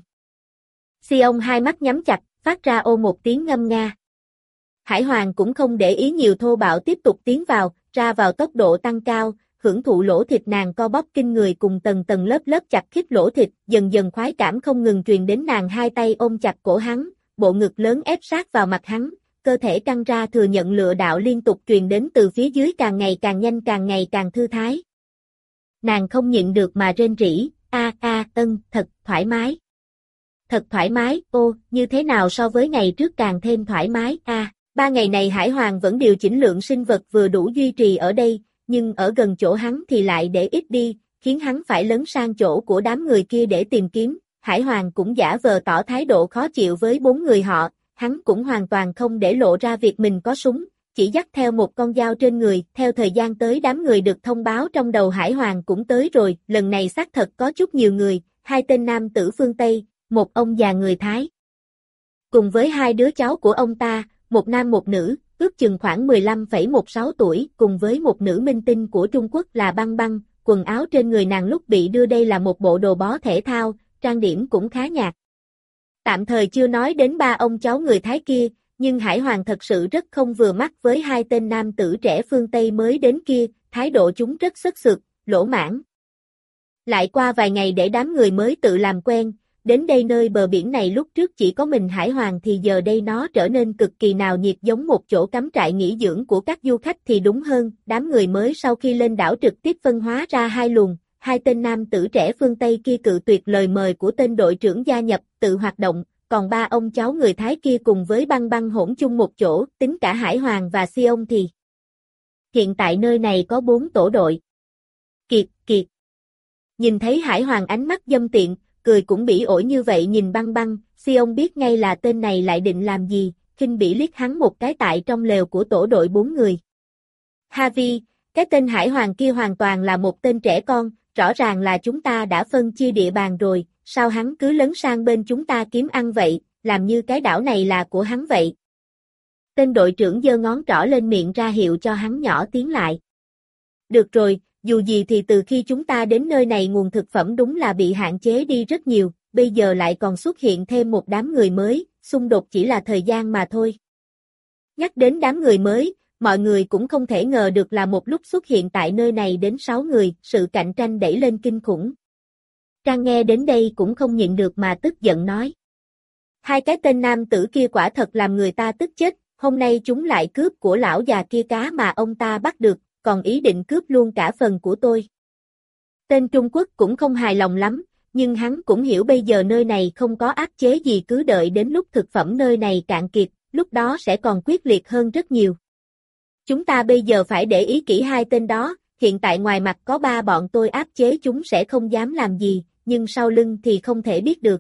Sion hai mắt nhắm chặt, phát ra ô một tiếng ngâm nga. Hải Hoàng cũng không để ý nhiều thô bạo tiếp tục tiến vào, ra vào tốc độ tăng cao, hưởng thụ lỗ thịt nàng co bóp kinh người cùng tầng tầng lớp lớp chặt khít lỗ thịt, dần dần khoái cảm không ngừng truyền đến nàng hai tay ôm chặt cổ hắn, bộ ngực lớn ép sát vào mặt hắn, cơ thể căng ra thừa nhận lựa đạo liên tục truyền đến từ phía dưới càng ngày càng nhanh càng ngày càng thư thái. Nàng không nhịn được mà rên rỉ, a a ân, thật thoải mái. Thật thoải mái, ô, như thế nào so với ngày trước càng thêm thoải mái, a. À, ba ngày này Hải Hoàng vẫn điều chỉnh lượng sinh vật vừa đủ duy trì ở đây, nhưng ở gần chỗ hắn thì lại để ít đi, khiến hắn phải lấn sang chỗ của đám người kia để tìm kiếm. Hải Hoàng cũng giả vờ tỏ thái độ khó chịu với bốn người họ, hắn cũng hoàn toàn không để lộ ra việc mình có súng, chỉ dắt theo một con dao trên người. Theo thời gian tới đám người được thông báo trong đầu Hải Hoàng cũng tới rồi, lần này xác thật có chút nhiều người, hai tên nam tử phương Tây, một ông già người Thái. Cùng với hai đứa cháu của ông ta, một nam một nữ, ước chừng khoảng mười lăm phẩy mười sáu tuổi, cùng với một nữ minh tinh của Trung Quốc là Băng Băng, quần áo trên người nàng lúc bị đưa đây là một bộ đồ bó thể thao, trang điểm cũng khá nhạt. Tạm thời chưa nói đến ba ông cháu người Thái kia, nhưng Hải Hoàng thật sự rất không vừa mắt với hai tên nam tử trẻ phương Tây mới đến kia, thái độ chúng rất sất sượt, lỗ mãng. Lại qua vài ngày để đám người mới tự làm quen, đến đây nơi bờ biển này lúc trước chỉ có mình Hải Hoàng thì giờ đây nó trở nên cực kỳ náo nhiệt giống một chỗ cắm trại nghỉ dưỡng của các du khách thì đúng hơn, đám người mới sau khi lên đảo trực tiếp phân hóa ra hai luồng, hai tên nam tử trẻ phương Tây kia cự tuyệt lời mời của tên đội trưởng gia nhập, tự hoạt động, còn ba ông cháu người Thái kia cùng với Băng Băng hỗn chung một chỗ, tính cả Hải Hoàng và Sion thì. Hiện tại nơi này có bốn tổ đội. Kiệt, kiệt. Nhìn thấy Hải Hoàng ánh mắt dâm tiện, cười cũng bỉ ổi như vậy nhìn Băng Băng, Sion biết ngay là tên này lại định làm gì, khinh bỉ liếc hắn một cái tại trong lều của tổ đội bốn người. Harvey, cái tên Hải Hoàng kia hoàn toàn là một tên trẻ con, rõ ràng là chúng ta đã phân chia địa bàn rồi, sao hắn cứ lấn sang bên chúng ta kiếm ăn vậy, làm như cái đảo này là của hắn vậy. Tên đội trưởng giơ ngón trỏ lên miệng ra hiệu cho hắn nhỏ tiếng lại. Được rồi, dù gì thì từ khi chúng ta đến nơi này nguồn thực phẩm đúng là bị hạn chế đi rất nhiều, bây giờ lại còn xuất hiện thêm một đám người mới, xung đột chỉ là thời gian mà thôi. Nhắc đến đám người mới, mọi người cũng không thể ngờ được là một lúc xuất hiện tại nơi này đến sáu người, sự cạnh tranh đẩy lên kinh khủng. Trang nghe đến đây cũng không nhịn được mà tức giận nói. Hai cái tên nam tử kia quả thật làm người ta tức chết, hôm nay chúng lại cướp của lão già kia cá mà ông ta bắt được, còn ý định cướp luôn cả phần của tôi. Tên Trung Quốc cũng không hài lòng lắm, nhưng hắn cũng hiểu bây giờ nơi này không có áp chế gì cứ đợi đến lúc thực phẩm nơi này cạn kiệt, lúc đó sẽ còn quyết liệt hơn rất nhiều. Chúng ta bây giờ phải để ý kỹ hai tên đó, hiện tại ngoài mặt có ba bọn tôi áp chế chúng sẽ không dám làm gì, nhưng sau lưng thì không thể biết được.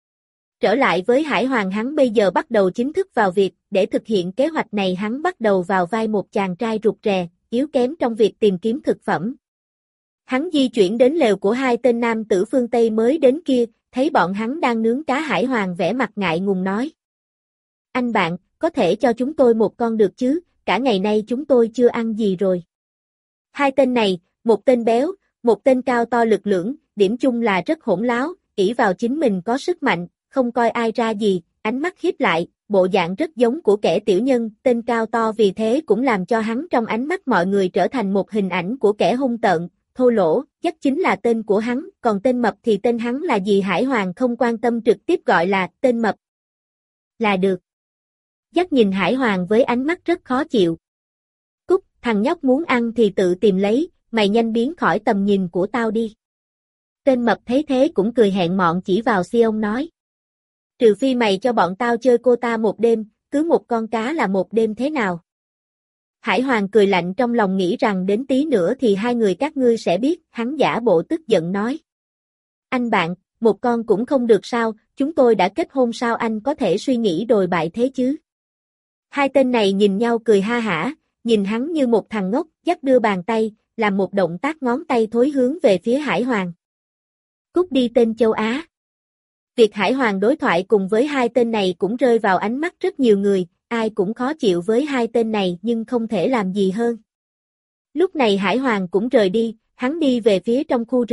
Trở lại với Hải Hoàng hắn bây giờ bắt đầu chính thức vào việc, để thực hiện kế hoạch này hắn bắt đầu vào vai một chàng trai rụt rè, yếu kém trong việc tìm kiếm thực phẩm. Hắn di chuyển đến lều của hai tên nam tử phương Tây mới đến kia, thấy bọn hắn đang nướng cá. Hải Hoàng vẻ mặt ngại ngùng nói. Anh bạn, có thể cho chúng tôi một con được chứ, cả ngày nay chúng tôi chưa ăn gì rồi. Hai tên này, một tên béo, một tên cao to lực lưỡng, điểm chung là rất hỗn láo, ỷ vào chính mình có sức mạnh, không coi ai ra gì, ánh mắt híp lại, bộ dạng rất giống của kẻ tiểu nhân, tên cao to vì thế cũng làm cho hắn trong ánh mắt mọi người trở thành một hình ảnh của kẻ hung tợn, thô lỗ, chắc chính là tên của hắn, còn tên mập thì tên hắn là gì Hải Hoàng không quan tâm trực tiếp gọi là tên mập. Là được. Dắt nhìn Hải Hoàng với ánh mắt rất khó chịu. Cút, thằng nhóc muốn ăn thì tự tìm lấy, mày nhanh biến khỏi tầm nhìn của tao đi. Tên mập thấy thế cũng cười hẹn mọn chỉ vào Sion nói. Trừ phi mày cho bọn tao chơi cô ta một đêm, cứ một con cá là một đêm thế nào. Hải Hoàng cười lạnh trong lòng nghĩ rằng đến tí nữa thì hai người các ngươi sẽ biết, hắn giả bộ tức giận nói. Anh bạn, một con cũng không được sao, chúng tôi đã kết hôn sao anh có thể suy nghĩ đồi bại thế chứ. Hai tên này nhìn nhau cười ha hả, nhìn hắn như một thằng ngốc, dắt đưa bàn tay, làm một động tác ngón tay thối hướng về phía Hải Hoàng. Cút đi tên châu Á. Việc Hải Hoàng đối thoại cùng với hai tên này cũng rơi vào ánh mắt rất nhiều người, ai cũng khó chịu với hai tên này nhưng không thể làm gì hơn. Lúc này Hải Hoàng cũng rời đi, hắn đi về phía trong khu rừng,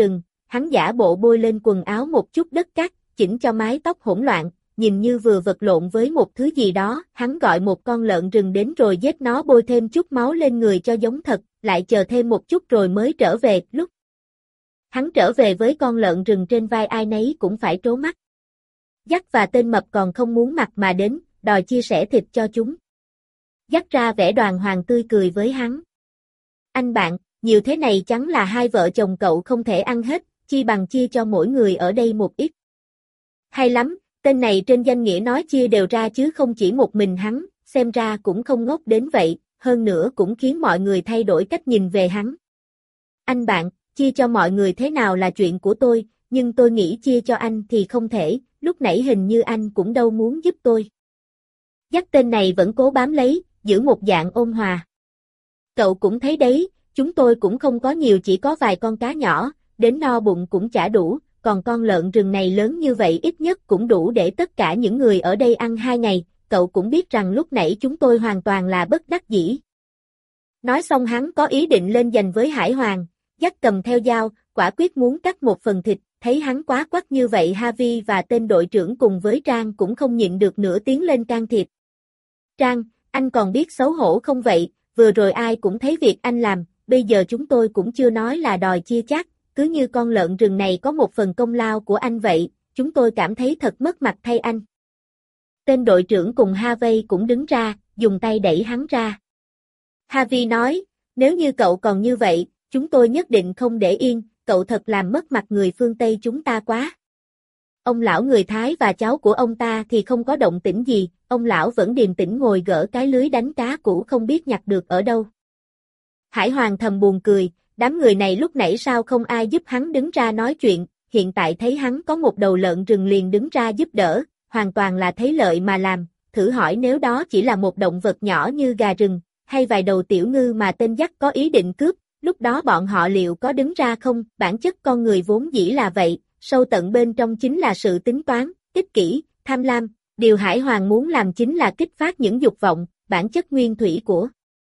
hắn giả bộ bôi lên quần áo một chút đất cát, chỉnh cho mái tóc hỗn loạn, nhìn như vừa vật lộn với một thứ gì đó, hắn gọi một con lợn rừng đến rồi giết nó, bôi thêm chút máu lên người cho giống thật, lại chờ thêm một chút rồi mới trở về. Lúc hắn trở về với con lợn rừng trên vai, ai nấy cũng phải trố mắt. Jack và tên mập còn không muốn mặt mà đến, đòi chia sẻ thịt cho chúng. Jack ra vẻ đoàn hoàng tươi cười với hắn. Anh bạn, nhiều thế này chẳng là hai vợ chồng cậu không thể ăn hết, chi bằng chia cho mỗi người ở đây một ít. Hay lắm, tên này trên danh nghĩa nói chia đều ra chứ không chỉ một mình hắn, xem ra cũng không ngốc đến vậy, hơn nữa cũng khiến mọi người thay đổi cách nhìn về hắn. Anh bạn, chia cho mọi người thế nào là chuyện của tôi, nhưng tôi nghĩ chia cho anh thì không thể, lúc nãy hình như anh cũng đâu muốn giúp tôi. Dắt tên này vẫn cố bám lấy, giữ một dạng ôn hòa. Cậu cũng thấy đấy, chúng tôi cũng không có nhiều, chỉ có vài con cá nhỏ, đến no bụng cũng chả đủ, còn con lợn rừng này lớn như vậy ít nhất cũng đủ để tất cả những người ở đây ăn hai ngày, cậu cũng biết rằng lúc nãy chúng tôi hoàn toàn là bất đắc dĩ. Nói xong hắn có ý định lên giành với Hải Hoàng, Dắt cầm theo dao, quả quyết muốn cắt một phần thịt, thấy hắn quá quắt như vậy Harvey và tên đội trưởng cùng với Trang cũng không nhịn được nữa tiến lên can thiệp. Trang, anh còn biết xấu hổ không vậy, vừa rồi ai cũng thấy việc anh làm, bây giờ chúng tôi cũng chưa nói là đòi chia chác, cứ như con lợn rừng này có một phần công lao của anh vậy, chúng tôi cảm thấy thật mất mặt thay anh. Tên đội trưởng cùng Harvey cũng đứng ra, dùng tay đẩy hắn ra. Harvey nói, nếu như cậu còn như vậy, chúng tôi nhất định không để yên, cậu thật làm mất mặt người phương Tây chúng ta quá. Ông lão người Thái và cháu của ông ta thì không có động tĩnh gì, ông lão vẫn điềm tĩnh ngồi gỡ cái lưới đánh cá cũ không biết nhặt được ở đâu. Hải Hoàng thầm buồn cười, đám người này lúc nãy sao không ai giúp hắn đứng ra nói chuyện, hiện tại thấy hắn có một đầu lợn rừng liền đứng ra giúp đỡ, hoàn toàn là thấy lợi mà làm, thử hỏi nếu đó chỉ là một động vật nhỏ như gà rừng, hay vài đầu tiểu ngư mà tên Dắt có ý định cướp, lúc đó bọn họ liệu có đứng ra không? Bản chất con người vốn dĩ là vậy, sâu tận bên trong chính là sự tính toán, ích kỷ, tham lam, điều Hải Hoàng muốn làm chính là kích phát những dục vọng, bản chất nguyên thủy của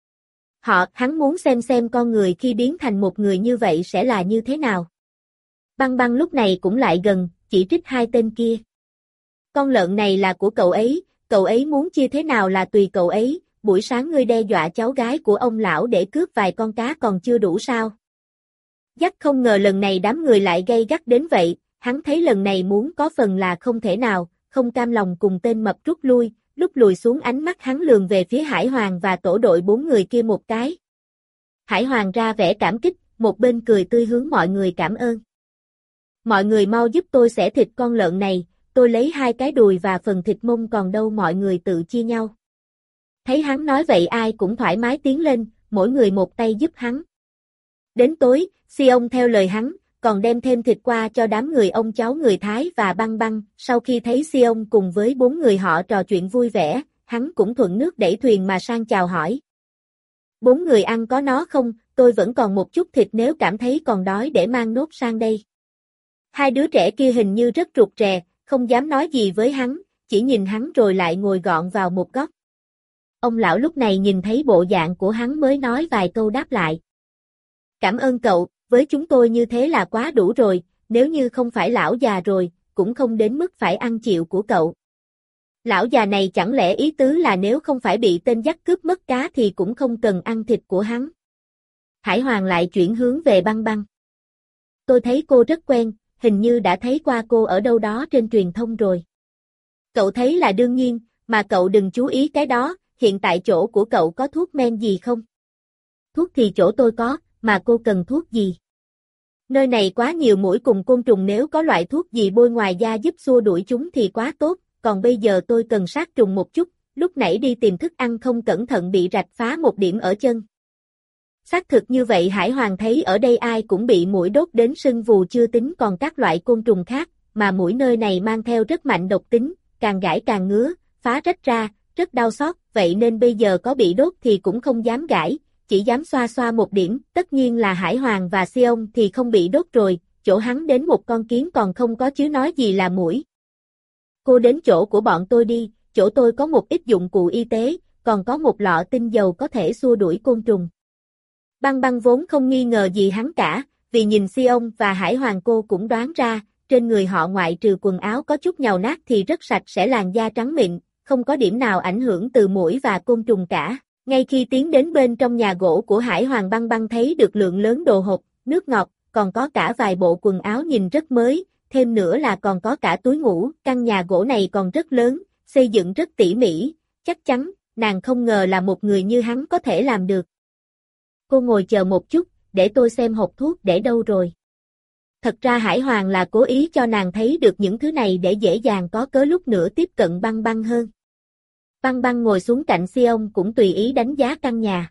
họ, hắn muốn xem xem con người khi biến thành một người như vậy sẽ là như thế nào. Băng Băng lúc này cũng lại gần, chỉ trích hai tên kia. Con lợn này là của cậu ấy, cậu ấy muốn chia thế nào là tùy cậu ấy, buổi sáng ngươi đe dọa cháu gái của ông lão để cướp vài con cá còn chưa đủ sao? Dắt không ngờ lần này đám người lại gay gắt đến vậy, hắn thấy lần này muốn có phần là không thể nào, không cam lòng cùng tên mập rút lui, lúc lùi xuống ánh mắt hắn lườm về phía Hải Hoàng và tổ đội bốn người kia một cái. Hải Hoàng ra vẻ cảm kích, một bên cười tươi hướng mọi người cảm ơn. Mọi người mau giúp tôi xẻ thịt con lợn này, tôi lấy hai cái đùi và phần thịt mông còn đâu mọi người tự chia nhau. Thấy hắn nói vậy ai cũng thoải mái tiến lên, mỗi người một tay giúp hắn. Đến tối, Sion theo lời hắn, còn đem thêm thịt qua cho đám người ông cháu người Thái và Băng Băng, sau khi thấy Sion cùng với bốn người họ trò chuyện vui vẻ, hắn cũng thuận nước đẩy thuyền mà sang chào hỏi. Bốn người ăn có nó không, tôi vẫn còn một chút thịt nếu cảm thấy còn đói để mang nốt sang đây. Hai đứa trẻ kia hình như rất rụt rè, không dám nói gì với hắn, chỉ nhìn hắn rồi lại ngồi gọn vào một góc. Ông lão lúc này nhìn thấy bộ dạng của hắn mới nói vài câu đáp lại. Cảm ơn cậu, với chúng tôi như thế là quá đủ rồi, nếu như không phải lão già rồi, cũng không đến mức phải ăn chịu của cậu. Lão già này chẳng lẽ ý tứ là nếu không phải bị tên Dắt cướp mất cá thì cũng không cần ăn thịt của hắn. Hải Hoàng lại chuyển hướng về Băng Băng. Tôi thấy cô rất quen, hình như đã thấy qua cô ở đâu đó trên truyền thông rồi. Cậu thấy là đương nhiên, mà cậu đừng chú ý cái đó, hiện tại chỗ của cậu có thuốc men gì không? Thuốc thì chỗ tôi có, mà cô cần thuốc gì? Nơi này quá nhiều muỗi cùng côn trùng, nếu có loại thuốc gì bôi ngoài da giúp xua đuổi chúng thì quá tốt, còn bây giờ tôi cần sát trùng một chút, lúc nãy đi tìm thức ăn không cẩn thận bị rạch phá một điểm ở chân. Xác thực như vậy, Hải Hoàng thấy ở đây ai cũng bị muỗi đốt đến sưng vù chưa tính còn các loại côn trùng khác, mà muỗi nơi này mang theo rất mạnh độc tính, càng gãi càng ngứa, phá rách ra, rất đau xót, vậy nên bây giờ có bị đốt thì cũng không dám gãi, chỉ dám xoa xoa một điểm, tất nhiên là Hải Hoàng và Sion thì không bị đốt rồi, chỗ hắn đến một con kiến còn không có chứ nói gì là muỗi. Cô đến chỗ của bọn tôi đi, chỗ tôi có một ít dụng cụ y tế, còn có một lọ tinh dầu có thể xua đuổi côn trùng. Băng Băng vốn không nghi ngờ gì hắn cả, vì nhìn Sion và Hải Hoàng cô cũng đoán ra, trên người họ ngoại trừ quần áo có chút nhàu nát thì rất sạch sẽ, làn da trắng mịn, không có điểm nào ảnh hưởng từ muỗi và côn trùng cả. Ngay khi tiến đến bên trong nhà gỗ của Hải Hoàng, Băng Băng thấy được lượng lớn đồ hộp, nước ngọt, còn có cả vài bộ quần áo nhìn rất mới, thêm nữa là còn có cả túi ngủ. Căn nhà gỗ này còn rất lớn, xây dựng rất tỉ mỉ, chắc chắn, nàng không ngờ là một người như hắn có thể làm được. Cô ngồi chờ một chút, để tôi xem hộp thuốc để đâu rồi. Thật ra Hải Hoàng là cố ý cho nàng thấy được những thứ này để dễ dàng có cớ lúc nữa tiếp cận Băng Băng hơn. Băng Băng ngồi xuống cạnh Sion cũng tùy ý đánh giá căn nhà.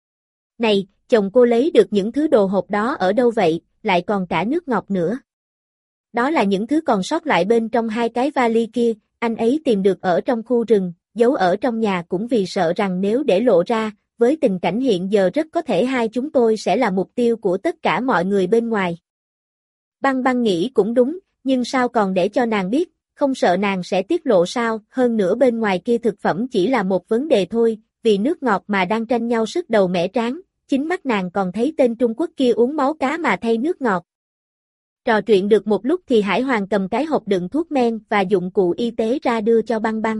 Này, chồng cô lấy được những thứ đồ hộp đó ở đâu vậy, lại còn cả nước ngọt nữa. Đó là những thứ còn sót lại bên trong hai cái vali kia, anh ấy tìm được ở trong khu rừng, giấu ở trong nhà cũng vì sợ rằng nếu để lộ ra, với tình cảnh hiện giờ rất có thể hai chúng tôi sẽ là mục tiêu của tất cả mọi người bên ngoài. Băng Băng nghĩ cũng đúng, nhưng sao còn để cho nàng biết, không sợ nàng sẽ tiết lộ sao, hơn nữa bên ngoài kia thực phẩm chỉ là một vấn đề thôi, vì nước ngọt mà đang tranh nhau sức đầu mẻ trán, chính mắt nàng còn thấy tên Trung Quốc kia uống máu cá mà thay nước ngọt. Trò chuyện được một lúc thì Hải Hoàng cầm cái hộp đựng thuốc men và dụng cụ y tế ra đưa cho Băng Băng.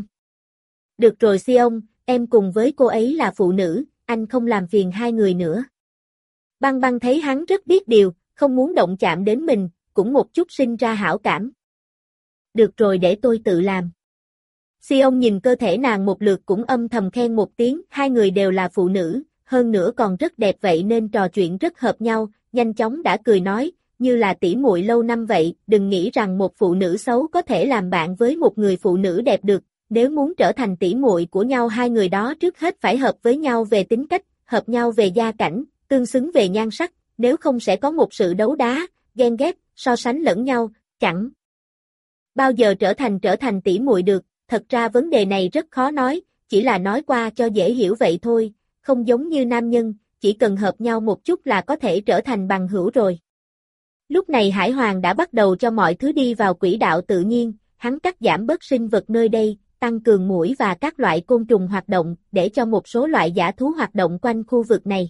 Được rồi Sion, em cùng với cô ấy là phụ nữ, anh không làm phiền hai người nữa. Băng Băng thấy hắn rất biết điều, không muốn động chạm đến mình, cũng một chút sinh ra hảo cảm. Được rồi, để tôi tự làm. Sion nhìn cơ thể nàng một lượt cũng âm thầm khen một tiếng, hai người đều là phụ nữ, hơn nữa còn rất đẹp vậy nên trò chuyện rất hợp nhau, nhanh chóng đã cười nói, như là tỉ muội lâu năm vậy, đừng nghĩ rằng một phụ nữ xấu có thể làm bạn với một người phụ nữ đẹp được, nếu muốn trở thành tỉ muội của nhau hai người đó trước hết phải hợp với nhau về tính cách, hợp nhau về gia cảnh, tương xứng về nhan sắc, nếu không sẽ có một sự đấu đá, ghen ghét, so sánh lẫn nhau, chẳng bao giờ trở thành trở thành tỉ muội được. Thật ra vấn đề này rất khó nói, chỉ là nói qua cho dễ hiểu vậy thôi, không giống như nam nhân, chỉ cần hợp nhau một chút là có thể trở thành bằng hữu rồi. Lúc này Hải Hoàng đã bắt đầu cho mọi thứ đi vào quỹ đạo tự nhiên, hắn cắt giảm bớt sinh vật nơi đây, tăng cường muỗi và các loại côn trùng hoạt động, để cho một số loại dã thú hoạt động quanh khu vực này.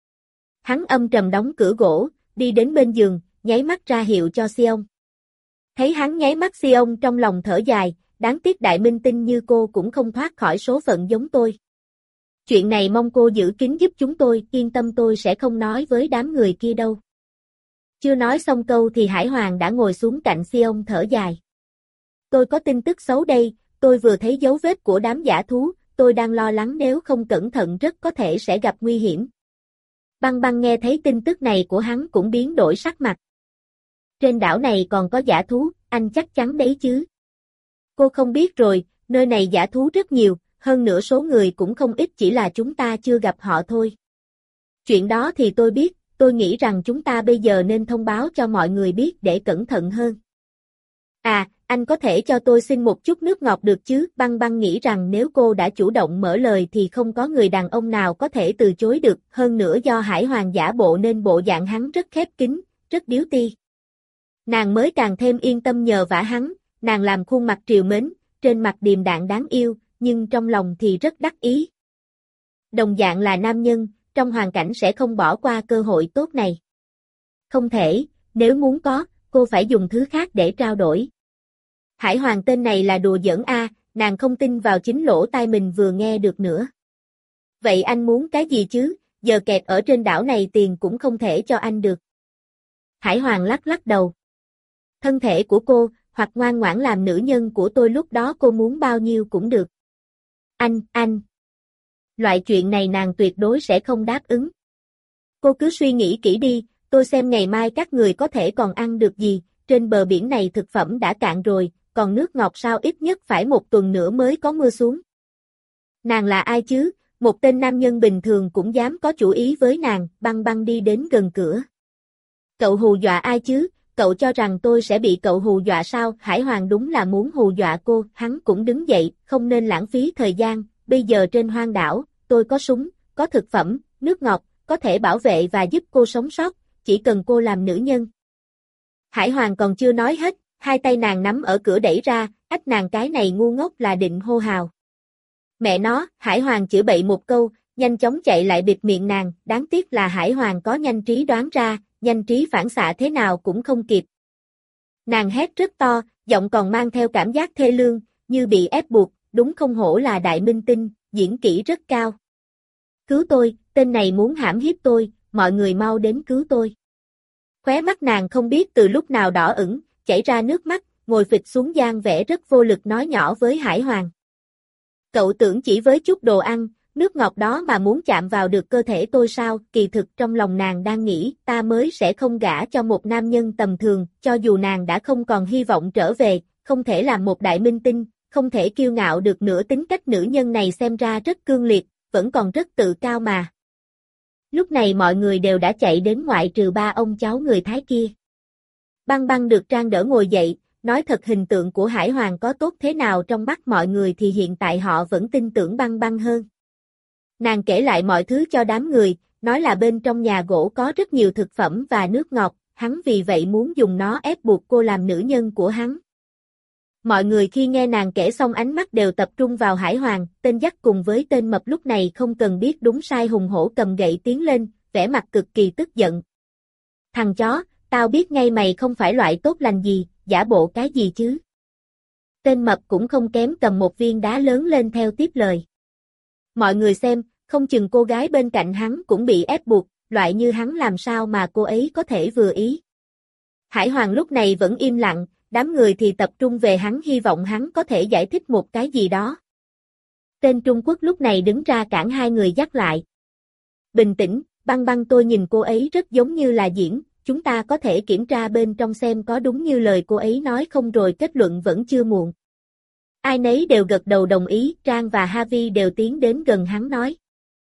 Hắn âm trầm đóng cửa gỗ, đi đến bên giường, nháy mắt ra hiệu cho Sion. Thấy hắn nháy mắt, Sion trong lòng thở dài, đáng tiếc đại minh tinh như cô cũng không thoát khỏi số phận giống tôi. Chuyện này mong cô giữ kín giúp chúng tôi, yên tâm tôi sẽ không nói với đám người kia đâu. Chưa nói xong câu thì Hải Hoàng đã ngồi xuống cạnh Sion thở dài. Tôi có tin tức xấu đây, tôi vừa thấy dấu vết của đám dã thú, tôi đang lo lắng nếu không cẩn thận rất có thể sẽ gặp nguy hiểm. Băng Băng nghe thấy tin tức này của hắn cũng biến đổi sắc mặt. Trên đảo này còn có dã thú, anh chắc chắn đấy chứ? Cô không biết rồi, nơi này dã thú rất nhiều, hơn nữa số người cũng không ít, chỉ là chúng ta chưa gặp họ thôi. Chuyện đó thì tôi biết, tôi nghĩ rằng chúng ta bây giờ nên thông báo cho mọi người biết để cẩn thận hơn. À, anh có thể cho tôi xin một chút nước ngọt được chứ? Băng Băng nghĩ rằng nếu cô đã chủ động mở lời thì không có người đàn ông nào có thể từ chối được, hơn nữa do Hải Hoàng giả bộ nên bộ dạng hắn rất khép kín, rất điếu ti. Nàng mới càng thêm yên tâm nhờ vả hắn, nàng làm khuôn mặt trìu mến, trên mặt điềm đạm đáng yêu, nhưng trong lòng thì rất đắc ý. Đồng dạng là nam nhân, trong hoàn cảnh sẽ không bỏ qua cơ hội tốt này. Không thể, nếu muốn có, cô phải dùng thứ khác để trao đổi. Hải Hoàng tên này là đùa giỡn a, nàng không tin vào chính lỗ tai mình vừa nghe được nữa. Vậy anh muốn cái gì chứ, giờ kẹt ở trên đảo này tiền cũng không thể cho anh được. Hải Hoàng lắc lắc đầu. Thân thể của cô, hoặc ngoan ngoãn làm nữ nhân của tôi, lúc đó cô muốn bao nhiêu cũng được. Anh, anh. Loại chuyện này nàng tuyệt đối sẽ không đáp ứng. Cô cứ suy nghĩ kỹ đi, tôi xem ngày mai các người có thể còn ăn được gì, trên bờ biển này thực phẩm đã cạn rồi, còn nước ngọt sao ít nhất phải một tuần nữa mới có mưa xuống. Nàng là ai chứ, một tên nam nhân bình thường cũng dám có chủ ý với nàng. Băng Băng đi đến gần cửa. Cậu hù dọa ai chứ, cậu cho rằng tôi sẽ bị cậu hù dọa sao? Hải Hoàng đúng là muốn hù dọa cô, hắn cũng đứng dậy, không nên lãng phí thời gian, bây giờ trên hoang đảo, tôi có súng, có thực phẩm, nước ngọt, có thể bảo vệ và giúp cô sống sót, chỉ cần cô làm nữ nhân. Hải Hoàng còn chưa nói hết, hai tay nàng nắm ở cửa đẩy ra, ách nàng cái này ngu ngốc là định hô hào. Mẹ nó, Hải Hoàng chửi bậy một câu, nhanh chóng chạy lại bịt miệng nàng, đáng tiếc là Hải Hoàng có nhanh trí đoán ra, nhanh trí phản xạ thế nào cũng không kịp. Nàng hét rất to, giọng còn mang theo cảm giác thê lương, như bị ép buộc, đúng không hổ là đại minh tinh, diễn kỹ rất cao. Cứu tôi, tên này muốn hãm hiếp tôi, mọi người mau đến cứu tôi. Khóe mắt nàng không biết từ lúc nào đỏ ửng, chảy ra nước mắt, ngồi phịch xuống giang vẻ rất vô lực nói nhỏ với Hải Hoàng. Cậu tưởng chỉ với chút đồ ăn, nước ngọt đó mà muốn chạm vào được cơ thể tôi sao? Kỳ thực trong lòng nàng đang nghĩ, ta mới sẽ không gả cho một nam nhân tầm thường, cho dù nàng đã không còn hy vọng trở về, không thể làm một đại minh tinh, không thể kiêu ngạo được nữa. Tính cách nữ nhân này xem ra rất cương liệt, vẫn còn rất tự cao mà. Lúc này mọi người đều đã chạy đến ngoại trừ ba ông cháu người Thái kia. Băng Băng được Trang đỡ ngồi dậy, nói thật hình tượng của Hải Hoàng có tốt thế nào trong mắt mọi người thì hiện tại họ vẫn tin tưởng Băng Băng hơn. Nàng kể lại mọi thứ cho đám người, nói là bên trong nhà gỗ có rất nhiều thực phẩm và nước ngọt, hắn vì vậy muốn dùng nó ép buộc cô làm nữ nhân của hắn. Mọi người khi nghe nàng kể xong ánh mắt đều tập trung vào Hải Hoàng, tên dắt cùng với tên mập lúc này không cần biết đúng sai hùng hổ cầm gậy tiến lên, vẻ mặt cực kỳ tức giận. Thằng chó, tao biết ngay mày không phải loại tốt lành gì, giả bộ cái gì chứ. Tên mập cũng không kém cầm một viên đá lớn lên theo tiếp lời. Mọi người xem, không chừng cô gái bên cạnh hắn cũng bị ép buộc, loại như hắn làm sao mà cô ấy có thể vừa ý. Hải Hoàng lúc này vẫn im lặng, đám người thì tập trung về hắn hy vọng hắn có thể giải thích một cái gì đó. Tên Trung Quốc lúc này đứng ra cản hai người dắt lại. Bình tĩnh, Băng Băng tôi nhìn cô ấy rất giống như là diễn, chúng ta có thể kiểm tra bên trong xem có đúng như lời cô ấy nói không rồi kết luận vẫn chưa muộn. Ai nấy đều gật đầu đồng ý, Trang và Harvey đều tiến đến gần hắn nói.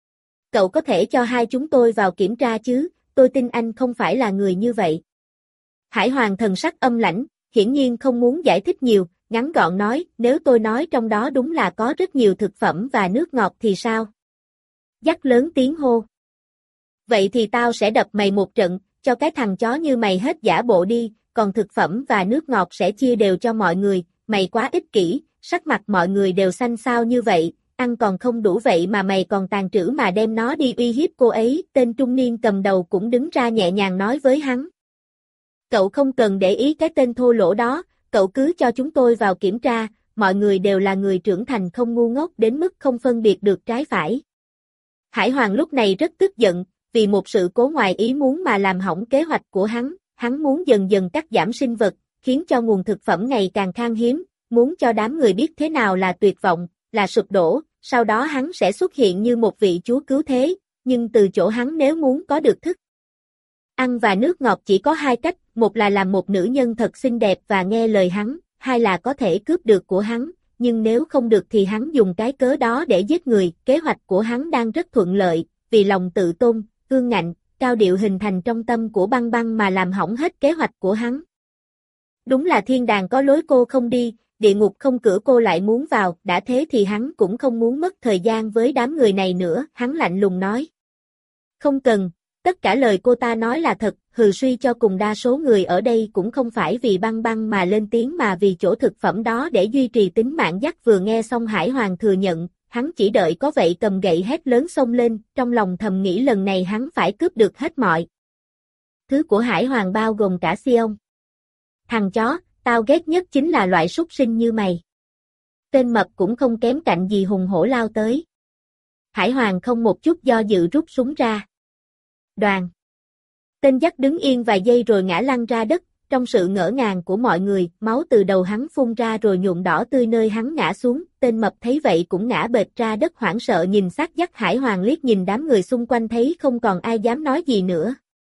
Cậu có thể cho hai chúng tôi vào kiểm tra chứ, tôi tin anh không phải là người như vậy. Hải Hoàng thần sắc âm lãnh, hiển nhiên không muốn giải thích nhiều, ngắn gọn nói, nếu tôi nói trong đó đúng là có rất nhiều thực phẩm và nước ngọt thì sao? Dắt lớn tiếng hô. Vậy thì tao sẽ đập mày một trận, cho cái thằng chó như mày hết giả bộ đi, còn thực phẩm và nước ngọt sẽ chia đều cho mọi người, mày quá ích kỷ, sắc mặt mọi người đều xanh xao như vậy, ăn còn không đủ vậy mà mày còn tàn trữ mà đem nó đi uy hiếp cô ấy, tên trung niên cầm đầu cũng đứng ra nhẹ nhàng nói với hắn. Cậu không cần để ý cái tên thô lỗ đó, cậu cứ cho chúng tôi vào kiểm tra, mọi người đều là người trưởng thành không ngu ngốc đến mức không phân biệt được trái phải. Hải Hoàng lúc này rất tức giận, vì một sự cố ngoài ý muốn mà làm hỏng kế hoạch của hắn, hắn muốn dần dần cắt giảm sinh vật, khiến cho nguồn thực phẩm ngày càng khan hiếm, muốn cho đám người biết thế nào là tuyệt vọng, là sụp đổ, sau đó hắn sẽ xuất hiện như một vị chúa cứu thế, nhưng từ chỗ hắn nếu muốn có được thức ăn và nước ngọt chỉ có hai cách, một là làm một nữ nhân thật xinh đẹp và nghe lời hắn, hai là có thể cướp được của hắn, nhưng nếu không được thì hắn dùng cái cớ đó để giết người, kế hoạch của hắn đang rất thuận lợi, vì lòng tự tôn, ương ngạnh, cao điệu hình thành trong tâm của Băng Băng mà làm hỏng hết kế hoạch của hắn. Đúng là thiên đàng có lối cô không đi, địa ngục không cửa cô lại muốn vào, đã thế thì hắn cũng không muốn mất thời gian với đám người này nữa, hắn lạnh lùng nói. Không cần, tất cả lời cô ta nói là thật, hừ suy cho cùng đa số người ở đây cũng không phải vì Băng Băng mà lên tiếng mà vì chỗ thực phẩm đó để duy trì tính mạng. Dắt vừa nghe xong Hải Hoàng thừa nhận, hắn chỉ đợi có vậy cầm gậy hét lớn xông lên, trong lòng thầm nghĩ lần này hắn phải cướp được hết mọi thứ của Hải Hoàng bao gồm cả Sion. Thằng chó, tao ghét nhất chính là loại súc sinh như mày. Tên mập cũng không kém cạnh gì hùng hổ lao tới. Hải Hoàng không một chút do dự rút súng ra. Đoàn. Tên dắt đứng yên vài giây rồi ngã lăn ra đất, trong sự ngỡ ngàng của mọi người, máu từ đầu hắn phun ra rồi nhuộm đỏ tươi nơi hắn ngã xuống, tên mập thấy vậy cũng ngã bệt ra đất hoảng sợ nhìn xác dắt. Hải Hoàng liếc nhìn đám người xung quanh thấy không còn ai dám nói gì nữa.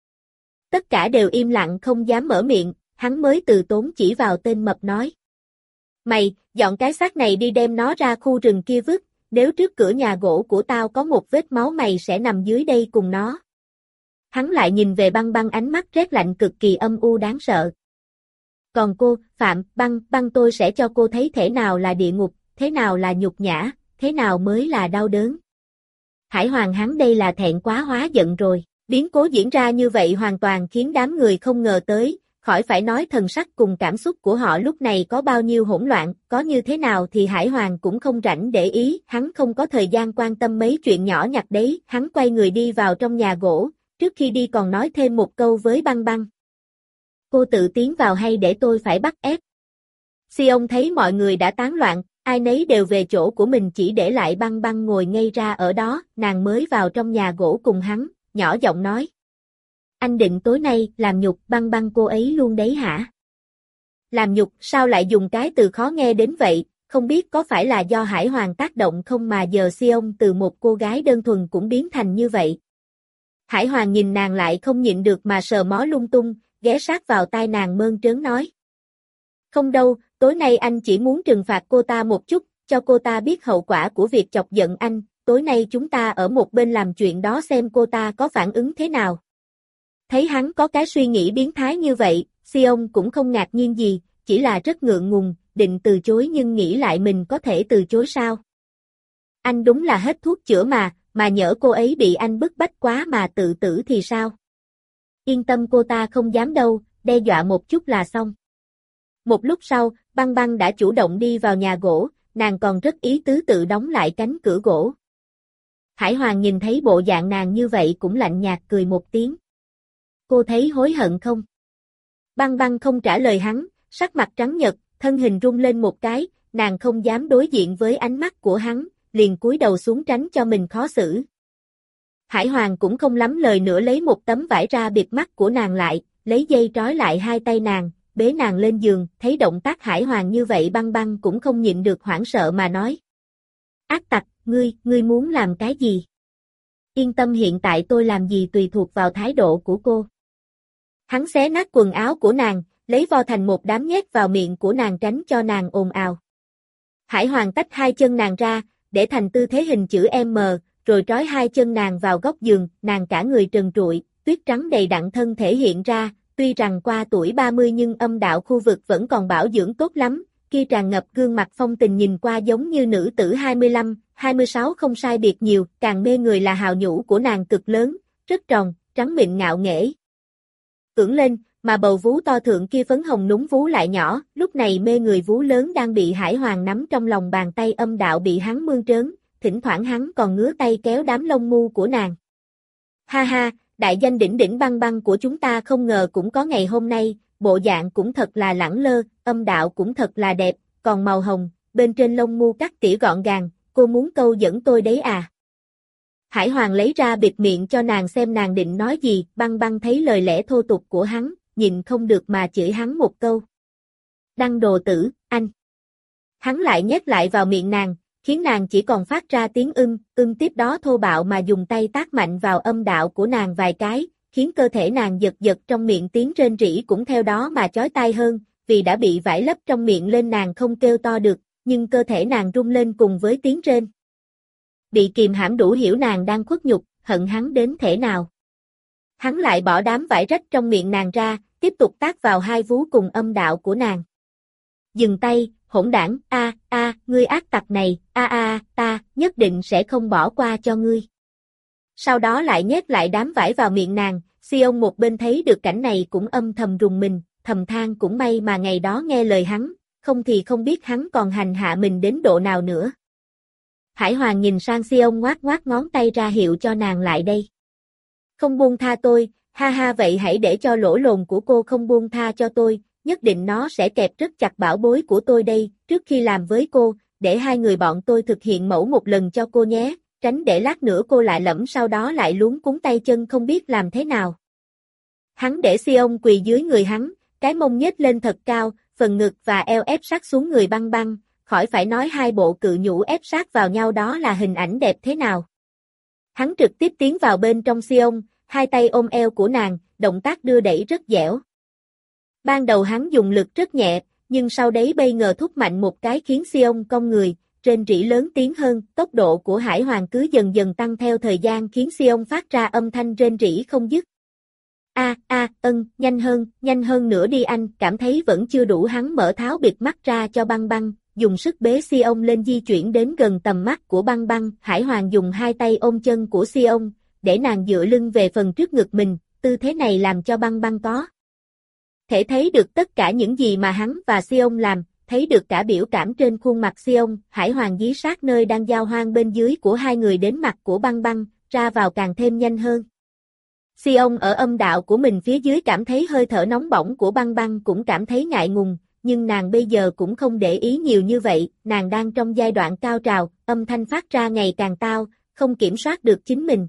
Tất cả đều im lặng không dám mở miệng, hắn mới từ tốn chỉ vào tên mập nói. Mày, dọn cái xác này đi đem nó ra khu rừng kia vứt, nếu trước cửa nhà gỗ của tao có một vết máu mày sẽ nằm dưới đây cùng nó. Hắn lại nhìn về Băng Băng ánh mắt rét lạnh cực kỳ âm u đáng sợ. Còn cô, Phạm, Băng, Băng tôi sẽ cho cô thấy thế nào là địa ngục, thế nào là nhục nhã, thế nào mới là đau đớn. Hải Hoàng hắn đây là thẹn quá hóa giận rồi, biến cố diễn ra như vậy hoàn toàn khiến đám người không ngờ tới, khỏi phải nói thần sắc cùng cảm xúc của họ lúc này có bao nhiêu hỗn loạn, có như thế nào thì Hải Hoàng cũng không rảnh để ý, hắn không có thời gian quan tâm mấy chuyện nhỏ nhặt đấy, hắn quay người đi vào trong nhà gỗ. trước khi đi còn nói thêm một câu với Băng Băng. Cô tự tiến vào hay để tôi phải bắt ép? Xion thấy mọi người đã tán loạn, ai nấy đều về chỗ của mình chỉ để lại Băng Băng ngồi ngây ra ở đó, nàng mới vào trong nhà gỗ cùng hắn, nhỏ giọng nói. Anh định tối nay làm nhục Băng Băng cô ấy luôn đấy hả? Làm nhục, sao lại dùng cái từ khó nghe đến vậy, không biết có phải là do Hải Hoàng tác động không mà giờ Xion từ một cô gái đơn thuần cũng biến thành như vậy. Hải Hoàng nhìn nàng lại không nhịn được mà sờ mó lung tung, ghé sát vào tai nàng mơn trớn nói. Không đâu, tối nay anh chỉ muốn trừng phạt cô ta một chút, cho cô ta biết hậu quả của việc chọc giận anh, tối nay chúng ta ở một bên làm chuyện đó xem cô ta có phản ứng thế nào. Thấy hắn có cái suy nghĩ biến thái như vậy, Xion cũng không ngạc nhiên gì, chỉ là rất ngượng ngùng, định từ chối nhưng nghĩ lại mình có thể từ chối sao. Anh đúng là hết thuốc chữa mà, mà nhỡ cô ấy bị anh bức bách quá mà tự tử thì sao? Yên tâm cô ta không dám đâu, đe dọa một chút là xong. Một lúc sau, Băng Băng đã chủ động đi vào nhà gỗ, nàng còn rất ý tứ tự đóng lại cánh cửa gỗ. Hải Hoàng nhìn thấy bộ dạng nàng như vậy cũng lạnh nhạt cười một tiếng. Cô thấy hối hận không? Băng Băng không trả lời hắn, sắc mặt trắng nhợt, thân hình rung lên một cái, nàng không dám đối diện với ánh mắt của hắn, liền cúi đầu xuống tránh cho mình khó xử. Hải Hoàng cũng không lắm lời nữa lấy một tấm vải ra bịt mắt của nàng lại, lấy dây trói lại hai tay nàng, bế nàng lên giường, thấy động tác Hải Hoàng như vậy Băng Băng cũng không nhịn được hoảng sợ mà nói. Ác tặc, ngươi, ngươi muốn làm cái gì? Yên tâm hiện tại tôi làm gì tùy thuộc vào thái độ của cô. Hắn xé nát quần áo của nàng, lấy vo thành một đám nhét vào miệng của nàng tránh cho nàng ồn ào. Hải Hoàng tách hai chân nàng ra, để thành tư thế hình chữ M, rồi trói hai chân nàng vào góc giường, nàng cả người trần trụi, tuyết trắng đầy đặn thân thể hiện ra, tuy rằng qua tuổi ba mươi nhưng âm đạo khu vực vẫn còn bảo dưỡng tốt lắm, khi tràn ngập gương mặt phong tình nhìn qua giống như nữ tử hai mươi lăm, hai mươi sáu không sai biệt nhiều, càng mê người là hào nhũ của nàng cực lớn, rất tròn, trắng mịn ngạo nghễ. Ưỡn lên, mà bầu vú to thượng kia phấn hồng núng vú lại nhỏ, lúc này mê người vú lớn đang bị Hải Hoàng nắm trong lòng bàn tay âm đạo bị hắn mơn trớn, thỉnh thoảng hắn còn ngứa tay kéo đám lông mu của nàng. Ha ha, đại danh đỉnh đỉnh Băng Băng của chúng ta không ngờ cũng có ngày hôm nay, bộ dạng cũng thật là lẳng lơ, âm đạo cũng thật là đẹp, còn màu hồng, bên trên lông mu cắt tỉa gọn gàng, cô muốn câu dẫn tôi đấy à? Hải Hoàng lấy ra bịt miệng cho nàng xem nàng định nói gì, Băng Băng thấy lời lẽ thô tục của hắn, nhịn không được mà chửi hắn một câu. Đăng đồ tử, anh. Hắn lại nhét lại vào miệng nàng, khiến nàng chỉ còn phát ra tiếng ưng, ưng tiếp đó thô bạo mà dùng tay tác mạnh vào âm đạo của nàng vài cái, khiến cơ thể nàng giật giật trong miệng tiếng rên rỉ cũng theo đó mà chói tai hơn, vì đã bị vải lấp trong miệng lên nàng không kêu to được, nhưng cơ thể nàng rung lên cùng với tiếng rên. Bị kìm hãm đủ hiểu nàng đang khuất nhục, hận hắn đến thể nào. Hắn lại bỏ đám vải rách trong miệng nàng ra, tiếp tục tác vào hai vú cùng âm đạo của nàng. Dừng tay, hỗn đảng, a a, ngươi ác tặc này, a a, ta nhất định sẽ không bỏ qua cho ngươi. Sau đó lại nhét lại đám vải vào miệng nàng, Xion một bên thấy được cảnh này cũng âm thầm rùng mình, thầm than cũng may mà ngày đó nghe lời hắn, không thì không biết hắn còn hành hạ mình đến độ nào nữa. Hải Hoàng nhìn sang Xion ngoác ngoác ngón tay ra hiệu cho nàng lại đây. Không buông tha tôi, ha ha vậy hãy để cho lỗ lồn của cô không buông tha cho tôi, nhất định nó sẽ kẹp rất chặt bảo bối của tôi đây, trước khi làm với cô, để hai người bọn tôi thực hiện mẫu một lần cho cô nhé, tránh để lát nữa cô lại lẫm sau đó lại luống cuống tay chân không biết làm thế nào. Hắn để Xion quỳ dưới người hắn, cái mông nhếch lên thật cao, phần ngực và eo ép sát xuống người Băng Băng, khỏi phải nói hai bộ cự nhũ ép sát vào nhau đó là hình ảnh đẹp thế nào. Hắn trực tiếp tiến vào bên trong Xion, hai tay ôm eo của nàng, động tác đưa đẩy rất dẻo. Ban đầu hắn dùng lực rất nhẹ, nhưng sau đấy bây ngờ thúc mạnh một cái khiến Xion cong người, rên rỉ lớn tiếng hơn, tốc độ của Hải Hoàng cứ dần dần tăng theo thời gian khiến Xion phát ra âm thanh rên rỉ không dứt. A a, ân, nhanh hơn, nhanh hơn nữa đi anh, cảm thấy vẫn chưa đủ hắn mở tháo bịt mắt ra cho Băng Băng, dùng sức bế Xion lên di chuyển đến gần tầm mắt của Băng Băng, Hải Hoàng dùng hai tay ôm chân của Xion, để nàng dựa lưng về phần trước ngực mình, tư thế này làm cho Băng Băng có thể thấy được tất cả những gì mà hắn và Xion làm, thấy được cả biểu cảm trên khuôn mặt Xion, Hải Hoàng dí sát nơi đang giao hoang bên dưới của hai người đến mặt của Băng Băng, ra vào càng thêm nhanh hơn. Sion ở âm đạo của mình phía dưới cảm thấy hơi thở nóng bỏng của Băng Băng cũng cảm thấy ngại ngùng, nhưng nàng bây giờ cũng không để ý nhiều như vậy, nàng đang trong giai đoạn cao trào, âm thanh phát ra ngày càng tao, không kiểm soát được chính mình.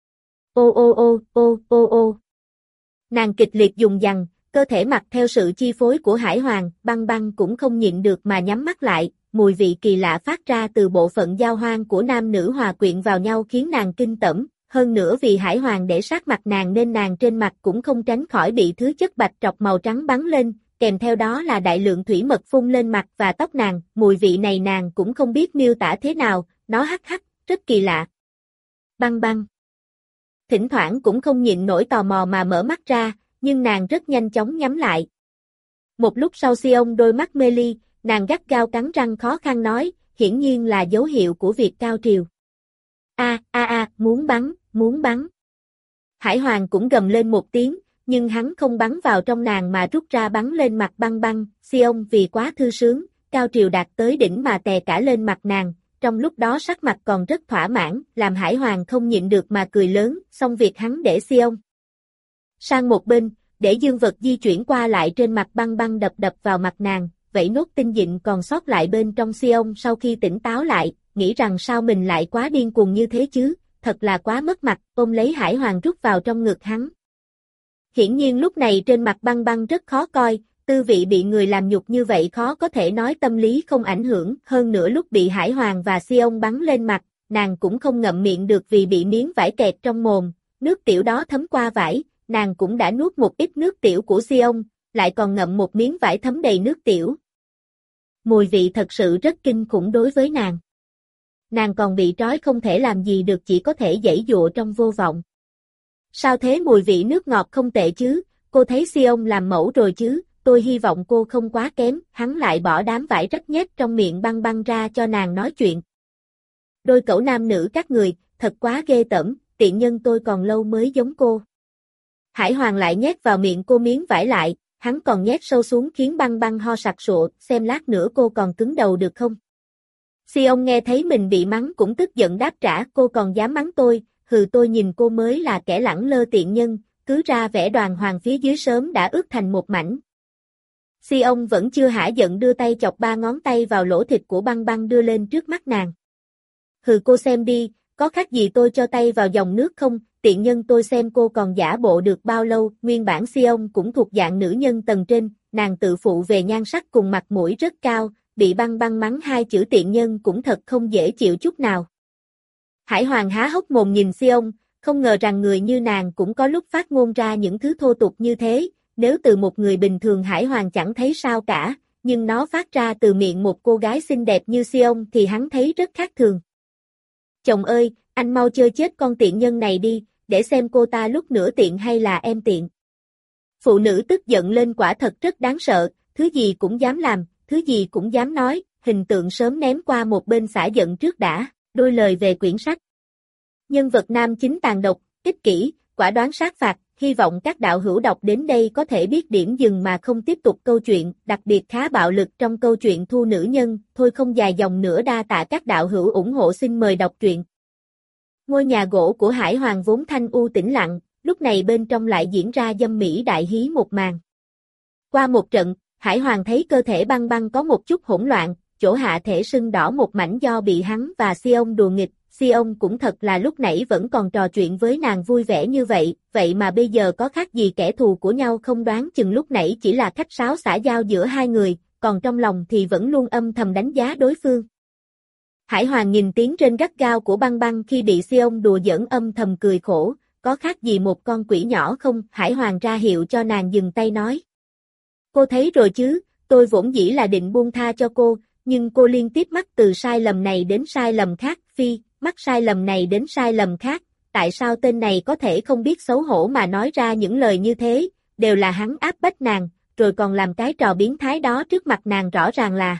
Ô ô ô, ô, ô ô. Nàng kịch liệt dùng dằng, cơ thể mặc theo sự chi phối của Hải Hoàng, Băng Băng cũng không nhịn được mà nhắm mắt lại, mùi vị kỳ lạ phát ra từ bộ phận giao hoang của nam nữ hòa quyện vào nhau khiến nàng kinh tởm, hơn nữa vì Hải Hoàng để sát mặt nàng nên nàng trên mặt cũng không tránh khỏi bị thứ chất bạch trọc màu trắng bắn lên, kèm theo đó là đại lượng thủy mật phun lên mặt và tóc nàng, mùi vị này nàng cũng không biết miêu tả thế nào, nó hắc hắc, rất kỳ lạ. Băng Băng thỉnh thoảng cũng không nhịn nổi tò mò mà mở mắt ra, nhưng nàng rất nhanh chóng nhắm lại. Một lúc sau Sion đôi mắt mê ly, nàng gắt gao cắn răng khó khăn nói, hiển nhiên là dấu hiệu của việc cao triều. A a a, muốn bắn, muốn bắn. Hải Hoàng cũng gầm lên một tiếng, nhưng hắn không bắn vào trong nàng mà rút ra bắn lên mặt Băng Băng, Sion vì quá thư sướng, cao triều đạt tới đỉnh mà tè cả lên mặt nàng, trong lúc đó sắc mặt còn rất thỏa mãn, làm Hải Hoàng không nhịn được mà cười lớn, xong việc hắn để Sion sang một bên, để dương vật di chuyển qua lại trên mặt Băng Băng đập đập vào mặt nàng, vậy nốt tinh dịnh còn sót lại bên trong Sion sau khi tỉnh táo lại, nghĩ rằng sao mình lại quá điên cuồng như thế chứ, thật là quá mất mặt, ôm lấy Hải Hoàng rút vào trong ngực hắn. Hiển nhiên lúc này trên mặt Băng Băng rất khó coi, tư vị bị người làm nhục như vậy khó có thể nói tâm lý không ảnh hưởng, hơn nữa lúc bị Hải Hoàng và Sion bắn lên mặt, nàng cũng không ngậm miệng được vì bị miếng vải kẹt trong mồm, nước tiểu đó thấm qua vải, nàng cũng đã nuốt một ít nước tiểu của Sion, lại còn ngậm một miếng vải thấm đầy nước tiểu. Mùi vị thật sự rất kinh khủng đối với nàng. Nàng còn bị trói không thể làm gì được chỉ có thể giãy giụa trong vô vọng. Sao thế mùi vị nước ngọt không tệ chứ, cô thấy Sion làm mẫu rồi chứ, tôi hy vọng cô không quá kém, hắn lại bỏ đám vải rách nhét trong miệng Băng Băng ra cho nàng nói chuyện. Đôi cẩu nam nữ các người, thật quá ghê tởm, tiện nhân tôi còn lâu mới giống cô. Hải Hoàng lại nhét vào miệng cô miếng vải lại, hắn còn nhét sâu xuống khiến Băng Băng ho sặc sụa, xem lát nữa cô còn cứng đầu được không? Sion nghe thấy mình bị mắng cũng tức giận đáp trả, cô còn dám mắng tôi, hừ tôi nhìn cô mới là kẻ lẳng lơ tiện nhân, cứ ra vẻ đoàn hoàng phía dưới sớm đã ướt thành một mảnh. Sion vẫn chưa hả giận đưa tay chọc ba ngón tay vào lỗ thịt của Băng Băng đưa lên trước mắt nàng. Hừ cô xem đi, có khác gì tôi cho tay vào dòng nước không, tiện nhân tôi xem cô còn giả bộ được bao lâu, nguyên bản Sion cũng thuộc dạng nữ nhân tầng trên, nàng tự phụ về nhan sắc cùng mặt mũi rất cao, bị Băng Băng mắng hai chữ tiện nhân cũng thật không dễ chịu chút nào. Hải Hoàng há hốc mồm nhìn Sion, không ngờ rằng người như nàng cũng có lúc phát ngôn ra những thứ thô tục như thế, nếu từ một người bình thường Hải Hoàng chẳng thấy sao cả, nhưng nó phát ra từ miệng một cô gái xinh đẹp như Sion thì hắn thấy rất khác thường. Chồng ơi, anh mau chơi chết con tiện nhân này đi, để xem cô ta lúc nữa tiện hay là em tiện. Phụ nữ tức giận lên quả thật rất đáng sợ, thứ gì cũng dám làm, thứ gì cũng dám nói, hình tượng sớm ném qua một bên xả giận trước đã, đôi lời về quyển sách. Nhân vật nam chính tàn độc, ích kỷ, quả đoán sát phạt, hy vọng các đạo hữu đọc đến đây có thể biết điểm dừng mà không tiếp tục câu chuyện, đặc biệt khá bạo lực trong câu chuyện thu nữ nhân, thôi không dài dòng nữa đa tạ các đạo hữu ủng hộ xin mời đọc truyện. Ngôi nhà gỗ của Hải Hoàng vốn thanh u tĩnh lặng, lúc này bên trong lại diễn ra dâm mỹ đại hí một màn. Qua một trận, Hải Hoàng thấy cơ thể Băng Băng có một chút hỗn loạn, chỗ hạ thể sưng đỏ một mảnh do bị hắn và Sion đùa nghịch, Sion cũng thật là lúc nãy vẫn còn trò chuyện với nàng vui vẻ như vậy, vậy mà bây giờ có khác gì kẻ thù của nhau không đoán chừng lúc nãy chỉ là khách sáo xã giao giữa hai người, còn trong lòng thì vẫn luôn âm thầm đánh giá đối phương. Hải Hoàng nhìn tiếng trên gắt gao của Băng Băng khi bị Sion đùa giỡn âm thầm cười khổ, có khác gì một con quỷ nhỏ không? Hải Hoàng ra hiệu cho nàng dừng tay nói. Cô thấy rồi chứ, tôi vốn dĩ là định buông tha cho cô, nhưng cô liên tiếp mắc từ sai lầm này đến sai lầm khác, phi, mắc sai lầm này đến sai lầm khác, tại sao tên này có thể không biết xấu hổ mà nói ra những lời như thế, đều là hắn áp bách nàng, rồi còn làm cái trò biến thái đó trước mặt nàng rõ ràng là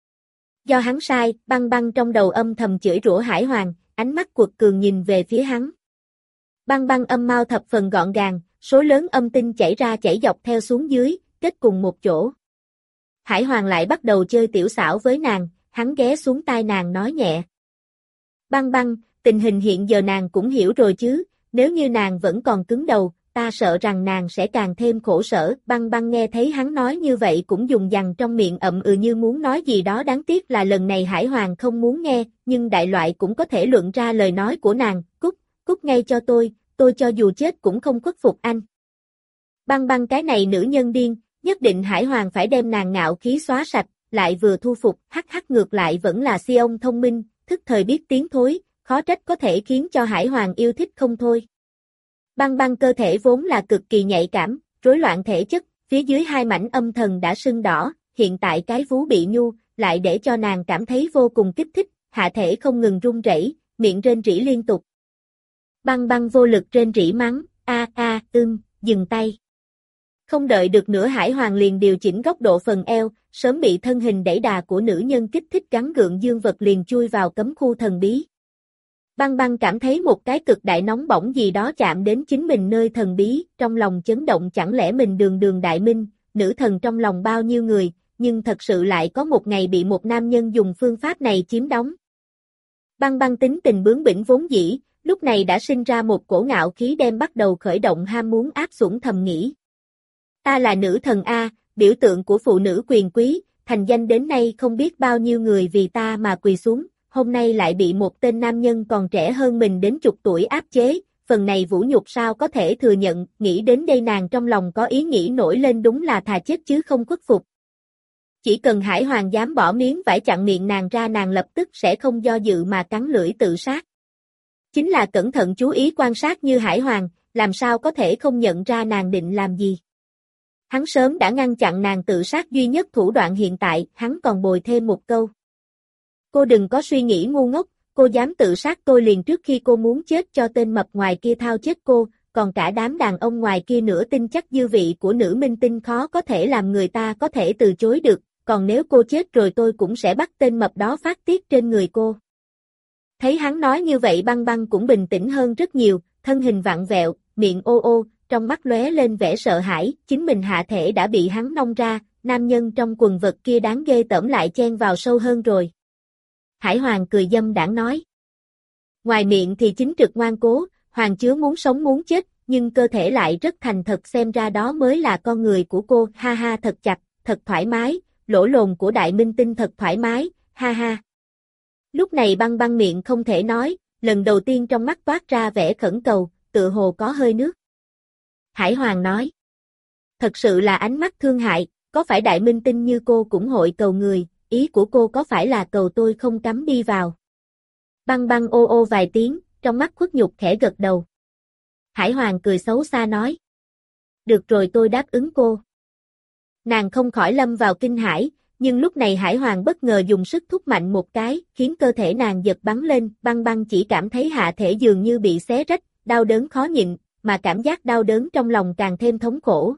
do hắn sai. Băng Băng trong đầu âm thầm chửi rủa Hải Hoàng, ánh mắt cuột cường nhìn về phía hắn. Băng Băng âm mau thập phần gọn gàng, số lớn âm tinh chảy ra chảy dọc theo xuống dưới, kết cùng một chỗ. Hải Hoàng lại bắt đầu chơi tiểu xảo với nàng, hắn ghé xuống tai nàng nói nhẹ. Băng Băng, tình hình hiện giờ nàng cũng hiểu rồi chứ, nếu như nàng vẫn còn cứng đầu, ta sợ rằng nàng sẽ càng thêm khổ sở. Băng Băng nghe thấy hắn nói như vậy cũng dùng dằng trong miệng ậm ừ như muốn nói gì đó, đáng tiếc là lần này Hải Hoàng không muốn nghe, nhưng đại loại cũng có thể luận ra lời nói của nàng. Cút, cút ngay cho tôi, tôi cho dù chết cũng không khuất phục anh. Băng Băng cái này nữ nhân điên, nhất định Hải Hoàng phải đem nàng ngạo khí xóa sạch, lại vừa thu phục, hắc hắc ngược lại vẫn là si ông thông minh, thức thời biết tiến thối, khó trách có thể khiến cho Hải Hoàng yêu thích không thôi. Băng Băng cơ thể vốn là cực kỳ nhạy cảm, rối loạn thể chất, phía dưới hai mảnh âm thần đã sưng đỏ, hiện tại cái vú bị nhu, lại để cho nàng cảm thấy vô cùng kích thích, hạ thể không ngừng run rẩy, miệng rên rỉ liên tục. Băng Băng vô lực rên rỉ mắng, a a, ưng, dừng tay. Không đợi được nữa Hải Hoàng liền điều chỉnh góc độ phần eo, sớm bị thân hình đẩy đà của nữ nhân kích thích gắn gượng dương vật liền chui vào cấm khu thần bí. Băng Băng cảm thấy một cái cực đại nóng bỏng gì đó chạm đến chính mình nơi thần bí, trong lòng chấn động, chẳng lẽ mình đường đường đại minh, nữ thần trong lòng bao nhiêu người, nhưng thật sự lại có một ngày bị một nam nhân dùng phương pháp này chiếm đóng. Băng Băng tính tình bướng bỉnh vốn dĩ, lúc này đã sinh ra một cổ ngạo khí đem bắt đầu khởi động ham muốn áp xủng thầm nghĩ. Ta là nữ thần A, biểu tượng của phụ nữ quyền quý, thành danh đến nay không biết bao nhiêu người vì ta mà quỳ xuống, hôm nay lại bị một tên nam nhân còn trẻ hơn mình đến chục tuổi áp chế, phần này vũ nhục sao có thể thừa nhận, nghĩ đến đây nàng trong lòng có ý nghĩ nổi lên, đúng là thà chết chứ không khuất phục. Chỉ cần Hải Hoàng dám bỏ miếng vải chặn miệng nàng ra, nàng lập tức sẽ không do dự mà cắn lưỡi tự sát. Chính là cẩn thận chú ý quan sát như Hải Hoàng, làm sao có thể không nhận ra nàng định làm gì. Hắn sớm đã ngăn chặn nàng tự sát duy nhất thủ đoạn, hiện tại, hắn còn bồi thêm một câu. Cô đừng có suy nghĩ ngu ngốc, cô dám tự sát tôi liền trước khi cô muốn chết cho tên mập ngoài kia thao chết cô, còn cả đám đàn ông ngoài kia nữa, tin chắc dư vị của nữ minh tinh khó có thể làm người ta có thể từ chối được, còn nếu cô chết rồi tôi cũng sẽ bắt tên mập đó phát tiết trên người cô. Thấy hắn nói như vậy Băng Băng cũng bình tĩnh hơn rất nhiều, thân hình vặn vẹo, miệng ô ô, trong mắt lóe lên vẻ sợ hãi, chính mình hạ thể đã bị hắn nong ra, nam nhân trong quần vật kia đáng ghê tởm lại chen vào sâu hơn rồi. Hải Hoàng cười dâm đãng nói. Ngoài miệng thì chính trực ngoan cố, Hoàng chứa muốn sống muốn chết, nhưng cơ thể lại rất thành thật, xem ra đó mới là con người của cô, ha ha, thật chặt, thật thoải mái, lỗ lồn của đại minh tinh thật thoải mái, ha ha. Lúc này Băng Băng miệng không thể nói, lần đầu tiên trong mắt toát ra vẻ khẩn cầu, tựa hồ có hơi nước. Hải Hoàng nói. Thật sự là ánh mắt thương hại, có phải đại minh tinh như cô cũng hội cầu người, ý của cô có phải là cầu tôi không cắm đi vào? Băng Băng ô ô vài tiếng, trong mắt khuất nhục khẽ gật đầu. Hải Hoàng cười xấu xa nói. Được rồi, tôi đáp ứng cô. Nàng không khỏi lâm vào kinh hãi, nhưng lúc này Hải Hoàng bất ngờ dùng sức thúc mạnh một cái, khiến cơ thể nàng giật bắn lên, Băng Băng chỉ cảm thấy hạ thể dường như bị xé rách, đau đớn khó nhịn, mà cảm giác đau đớn trong lòng càng thêm thống khổ.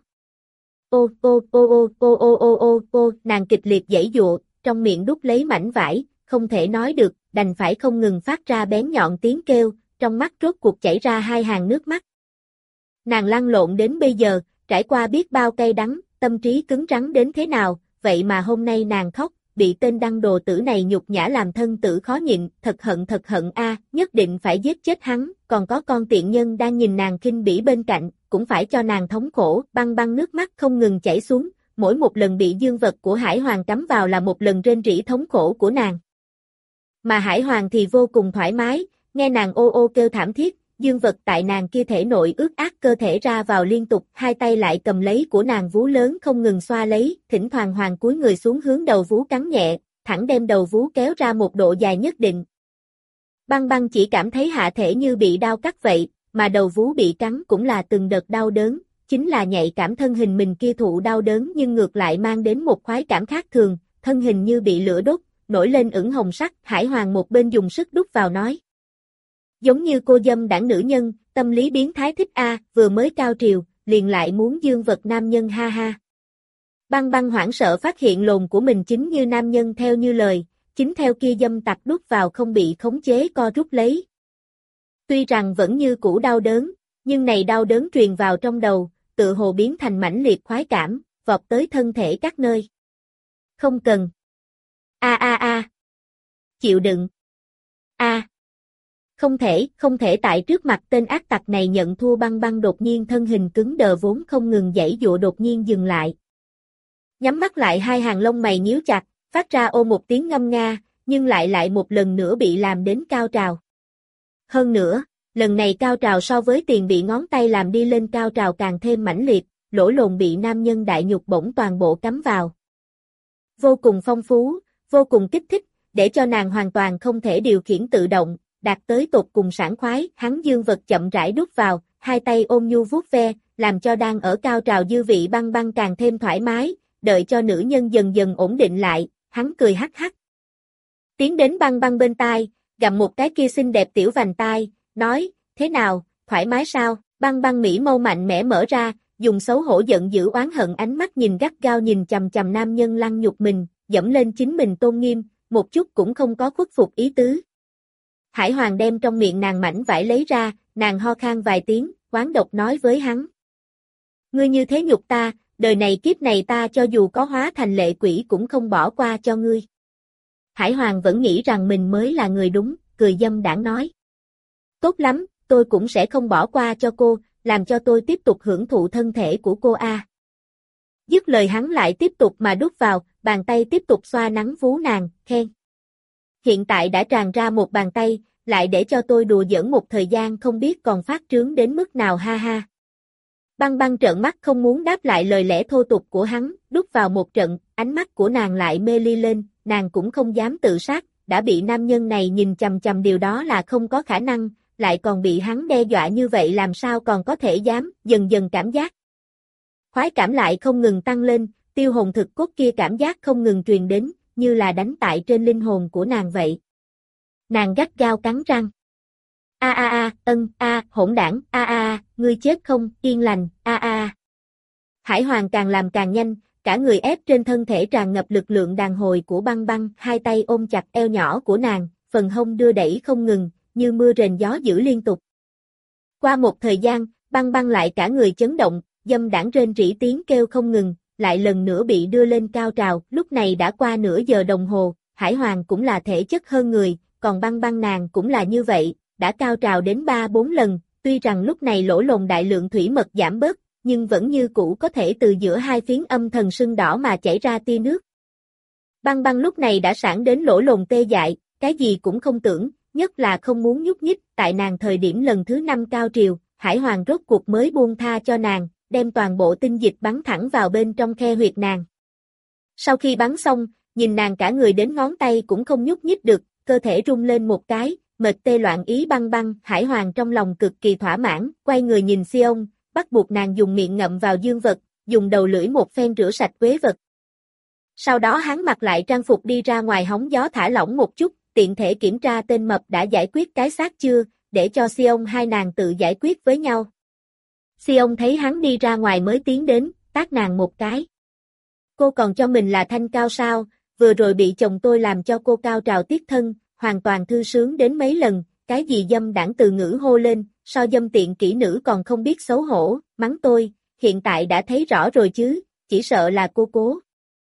Ô ô ô ô ô ô ô ô ô, nàng kịch liệt giãy giụa, trong miệng đút lấy mảnh vải, không thể nói được, đành phải không ngừng phát ra bén nhọn tiếng kêu, trong mắt rốt cuộc chảy ra hai hàng nước mắt. Nàng lăn lộn đến bây giờ, trải qua biết bao cay đắng, tâm trí cứng rắn đến thế nào, vậy mà hôm nay nàng khóc, bị tên đăng đồ tử này nhục nhã làm thân tử khó nhịn, thật hận thật hận a, nhất định phải giết chết hắn, còn có con tiện nhân đang nhìn nàng khinh bỉ bên cạnh, cũng phải cho nàng thống khổ. Băng Băng nước mắt không ngừng chảy xuống, mỗi một lần bị dương vật của Hải Hoàng cắm vào là một lần rên rỉ thống khổ của nàng. Mà Hải Hoàng thì vô cùng thoải mái, nghe nàng ô ô kêu thảm thiết, dương vật tại nàng kia thể nội ướt át, cơ thể ra vào liên tục, hai tay lại cầm lấy của nàng vú lớn không ngừng xoa lấy, thỉnh thoảng Hoàng cúi người xuống hướng đầu vú cắn nhẹ, thẳng đem đầu vú kéo ra một độ dài nhất định. Băng Băng chỉ cảm thấy hạ thể như bị đao cắt vậy, mà đầu vú bị cắn cũng là từng đợt đau đớn, chính là nhạy cảm thân hình mình kia thụ đau đớn nhưng ngược lại mang đến một khoái cảm khác thường, thân hình như bị lửa đốt, nổi lên ửng hồng sắc. Hải Hoàng một bên dùng sức đút vào nói. Giống như cô dâm đảng nữ nhân, tâm lý biến thái thích a, vừa mới cao triều, liền lại muốn dương vật nam nhân, ha ha. Băng Băng hoảng sợ phát hiện lồn của mình chính như nam nhân theo như lời, chính theo kia dâm tặc đút vào không bị khống chế co rút lấy. Tuy rằng vẫn như cũ đau đớn, nhưng này đau đớn truyền vào trong đầu, tự hồ biến thành mãnh liệt khoái cảm, vọt tới thân thể các nơi. Không cần. A a a. Chịu đựng. A. Không thể, không thể tại trước mặt tên ác tặc này nhận thua. Băng Băng đột nhiên thân hình cứng đờ vốn không ngừng giãy giụa đột nhiên dừng lại. Nhắm mắt lại, hai hàng lông mày nhíu chặt, phát ra ô một tiếng ngâm nga, nhưng lại lại một lần nữa bị làm đến cao trào. Hơn nữa, lần này cao trào so với tiền bị ngón tay làm đi lên cao trào càng thêm mãnh liệt, lỗ lồn bị nam nhân đại nhục bổng toàn bộ cắm vào. Vô cùng phong phú, vô cùng kích thích, để cho nàng hoàn toàn không thể điều khiển tự động, đạt tới tột cùng sảng khoái. Hắn dương vật chậm rãi đút vào, hai tay ôm nhu vuốt ve, làm cho đang ở cao trào dư vị Băng Băng càng thêm thoải mái, đợi cho nữ nhân dần dần ổn định lại, hắn cười hắc hắc. Tiến đến Băng Băng bên tai, gặm một cái kia xinh đẹp tiểu vành tai, nói, thế nào, thoải mái sao? Băng Băng mỹ mâu mạnh mẽ mở ra, dùng xấu hổ giận dữ oán hận ánh mắt nhìn gắt gao nhìn chằm chằm nam nhân lăng nhục mình, dẫm lên chính mình tôn nghiêm, một chút cũng không có khuất phục ý tứ. Hải Hoàng đem trong miệng nàng mảnh vải lấy ra, nàng ho khan vài tiếng, oán độc nói với hắn. Ngươi như thế nhục ta, đời này kiếp này ta cho dù có hóa thành lệ quỷ cũng không bỏ qua cho ngươi. Hải Hoàng vẫn nghĩ rằng mình mới là người đúng, cười dâm đãng nói. Tốt lắm, tôi cũng sẽ không bỏ qua cho cô, làm cho tôi tiếp tục hưởng thụ thân thể của cô a. Dứt lời hắn lại tiếp tục mà đút vào, bàn tay tiếp tục xoa nắn vú nàng, khen. Hiện tại đã tràn ra một bàn tay, lại để cho tôi đùa giỡn một thời gian không biết còn phát trướng đến mức nào ha ha. Băng Băng trợn mắt không muốn đáp lại lời lẽ thô tục của hắn, đút vào một trận, ánh mắt của nàng lại mê ly lên, nàng cũng không dám tự sát, đã bị nam nhân này nhìn chằm chằm điều đó là không có khả năng, lại còn bị hắn đe dọa như vậy làm sao còn có thể dám, dần dần cảm giác. Khoái cảm lại không ngừng tăng lên, tiêu hồn thực cốt kia cảm giác không ngừng truyền đến, như là đánh tại trên linh hồn của nàng vậy. Nàng gắt gao cắn răng. A a a, ân, a, hỗn đảng, a a a, ngươi chết không, yên lành, a a. Hải Hoàng càng làm càng nhanh, cả người ép trên thân thể tràn ngập lực lượng đàn hồi của Băng Băng, hai tay ôm chặt eo nhỏ của nàng, phần hông đưa đẩy không ngừng, như mưa rền gió dữ liên tục. Qua một thời gian, Băng Băng lại cả người chấn động, dâm đãng rên rỉ tiếng kêu không ngừng, lại lần nữa bị đưa lên cao trào, lúc này đã qua nửa giờ đồng hồ, Hải Hoàng cũng là thể chất hơn người, còn Băng Băng nàng cũng là như vậy, đã cao trào đến ba bốn lần, tuy rằng lúc này lỗ lồn đại lượng thủy mật giảm bớt, nhưng vẫn như cũ có thể từ giữa hai phiến âm thần sưng đỏ mà chảy ra tia nước. Băng Băng lúc này đã sẵn đến lỗ lồn tê dại, cái gì cũng không tưởng, nhất là không muốn nhúc nhích, tại nàng thời điểm lần thứ năm cao triều, Hải Hoàng rốt cuộc mới buông tha cho nàng, đem toàn bộ tinh dịch bắn thẳng vào bên trong khe huyệt nàng. Sau khi bắn xong, nhìn nàng cả người đến ngón tay cũng không nhúc nhích được, cơ thể rung lên một cái, mệt tê loạn ý Băng Băng, Hải Hoàng trong lòng cực kỳ thỏa mãn, quay người nhìn Sion, bắt buộc nàng dùng miệng ngậm vào dương vật, dùng đầu lưỡi một phen rửa sạch quế vật. Sau đó hắn mặc lại trang phục đi ra ngoài hóng gió thả lỏng một chút, tiện thể kiểm tra tên mập đã giải quyết cái xác chưa, để cho Sion hai nàng tự giải quyết với nhau. Sion thấy hắn đi ra ngoài mới tiến đến, tát nàng một cái. Cô còn cho mình là thanh cao sao, vừa rồi bị chồng tôi làm cho cô cao trào tiết thân, hoàn toàn thư sướng đến mấy lần, cái gì dâm đảng từ ngữ hô lên, so dâm tiện kỹ nữ còn không biết xấu hổ, mắng tôi, hiện tại đã thấy rõ rồi chứ, chỉ sợ là cô cố.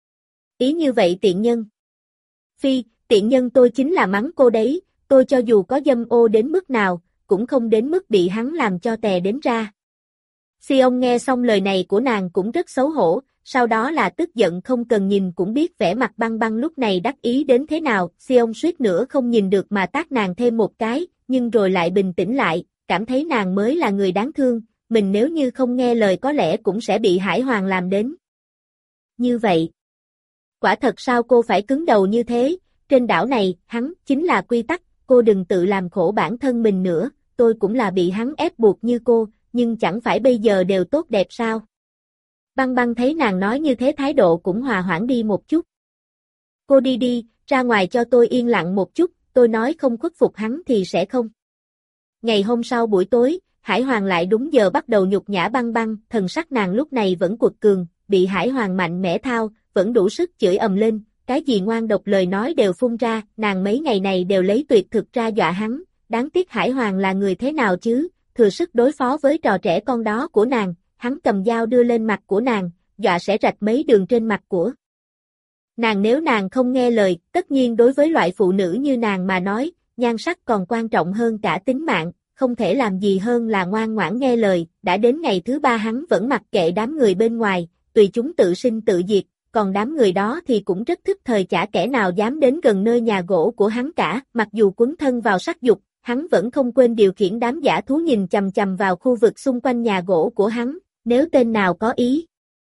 Ý như vậy tiện nhân. Phi, tiện nhân tôi chính là mắng cô đấy, tôi cho dù có dâm ô đến mức nào, cũng không đến mức bị hắn làm cho tè đến ra. Sion nghe xong lời này của nàng cũng rất xấu hổ, sau đó là tức giận không cần nhìn cũng biết vẻ mặt Băng Băng lúc này đắc ý đến thế nào, Sion suýt nữa không nhìn được mà tát nàng thêm một cái, nhưng rồi lại bình tĩnh lại, cảm thấy nàng mới là người đáng thương, mình nếu như không nghe lời có lẽ cũng sẽ bị Hải Hoàng làm đến. Như vậy, quả thật sao cô phải cứng đầu như thế, trên đảo này, hắn chính là quy tắc, cô đừng tự làm khổ bản thân mình nữa, tôi cũng là bị hắn ép buộc như cô, nhưng chẳng phải bây giờ đều tốt đẹp sao? Băng Băng thấy nàng nói như thế thái độ cũng hòa hoãn đi một chút. Cô đi đi, ra ngoài cho tôi yên lặng một chút, tôi nói không khuất phục hắn thì sẽ không. Ngày hôm sau buổi tối, Hải Hoàng lại đúng giờ bắt đầu nhục nhã Băng Băng, thần sắc nàng lúc này vẫn quật cường, bị Hải Hoàng mạnh mẽ thao, vẫn đủ sức chửi ầm lên, cái gì ngoan độc lời nói đều phun ra, nàng mấy ngày này đều lấy tuyệt thực ra dọa hắn, đáng tiếc Hải Hoàng là người thế nào chứ, thừa sức đối phó với trò trẻ con đó của nàng, hắn cầm dao đưa lên mặt của nàng, dọa sẽ rạch mấy đường trên mặt của nàng nếu nàng không nghe lời, tất nhiên đối với loại phụ nữ như nàng mà nói, nhan sắc còn quan trọng hơn cả tính mạng, không thể làm gì hơn là ngoan ngoãn nghe lời, đã đến ngày thứ ba hắn vẫn mặc kệ đám người bên ngoài, tùy chúng tự sinh tự diệt, còn đám người đó thì cũng rất thức thời, chả kẻ nào dám đến gần nơi nhà gỗ của hắn cả, mặc dù quấn thân vào sắc dục, hắn vẫn không quên điều khiển đám dã thú nhìn chằm chằm vào khu vực xung quanh nhà gỗ của hắn, nếu tên nào có ý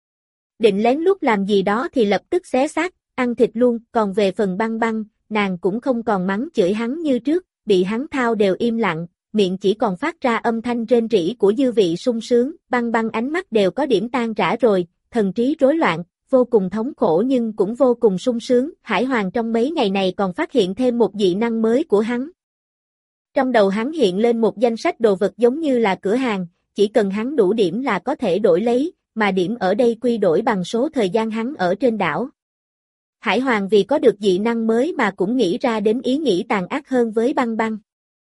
định lén lút làm gì đó thì lập tức xé xác, ăn thịt luôn, còn về phần Băng Băng, nàng cũng không còn mắng chửi hắn như trước, bị hắn thao đều im lặng, miệng chỉ còn phát ra âm thanh rên rỉ của dư vị sung sướng, Băng Băng ánh mắt đều có điểm tan rã rồi, thần trí rối loạn, vô cùng thống khổ nhưng cũng vô cùng sung sướng, Hải Hoàng trong mấy ngày này còn phát hiện thêm một dị năng mới của hắn. Trong đầu hắn hiện lên một danh sách đồ vật giống như là cửa hàng, chỉ cần hắn đủ điểm là có thể đổi lấy, mà điểm ở đây quy đổi bằng số thời gian hắn ở trên đảo. Hải Hoàng vì có được dị năng mới mà cũng nghĩ ra đến ý nghĩ tàn ác hơn với Băng Băng.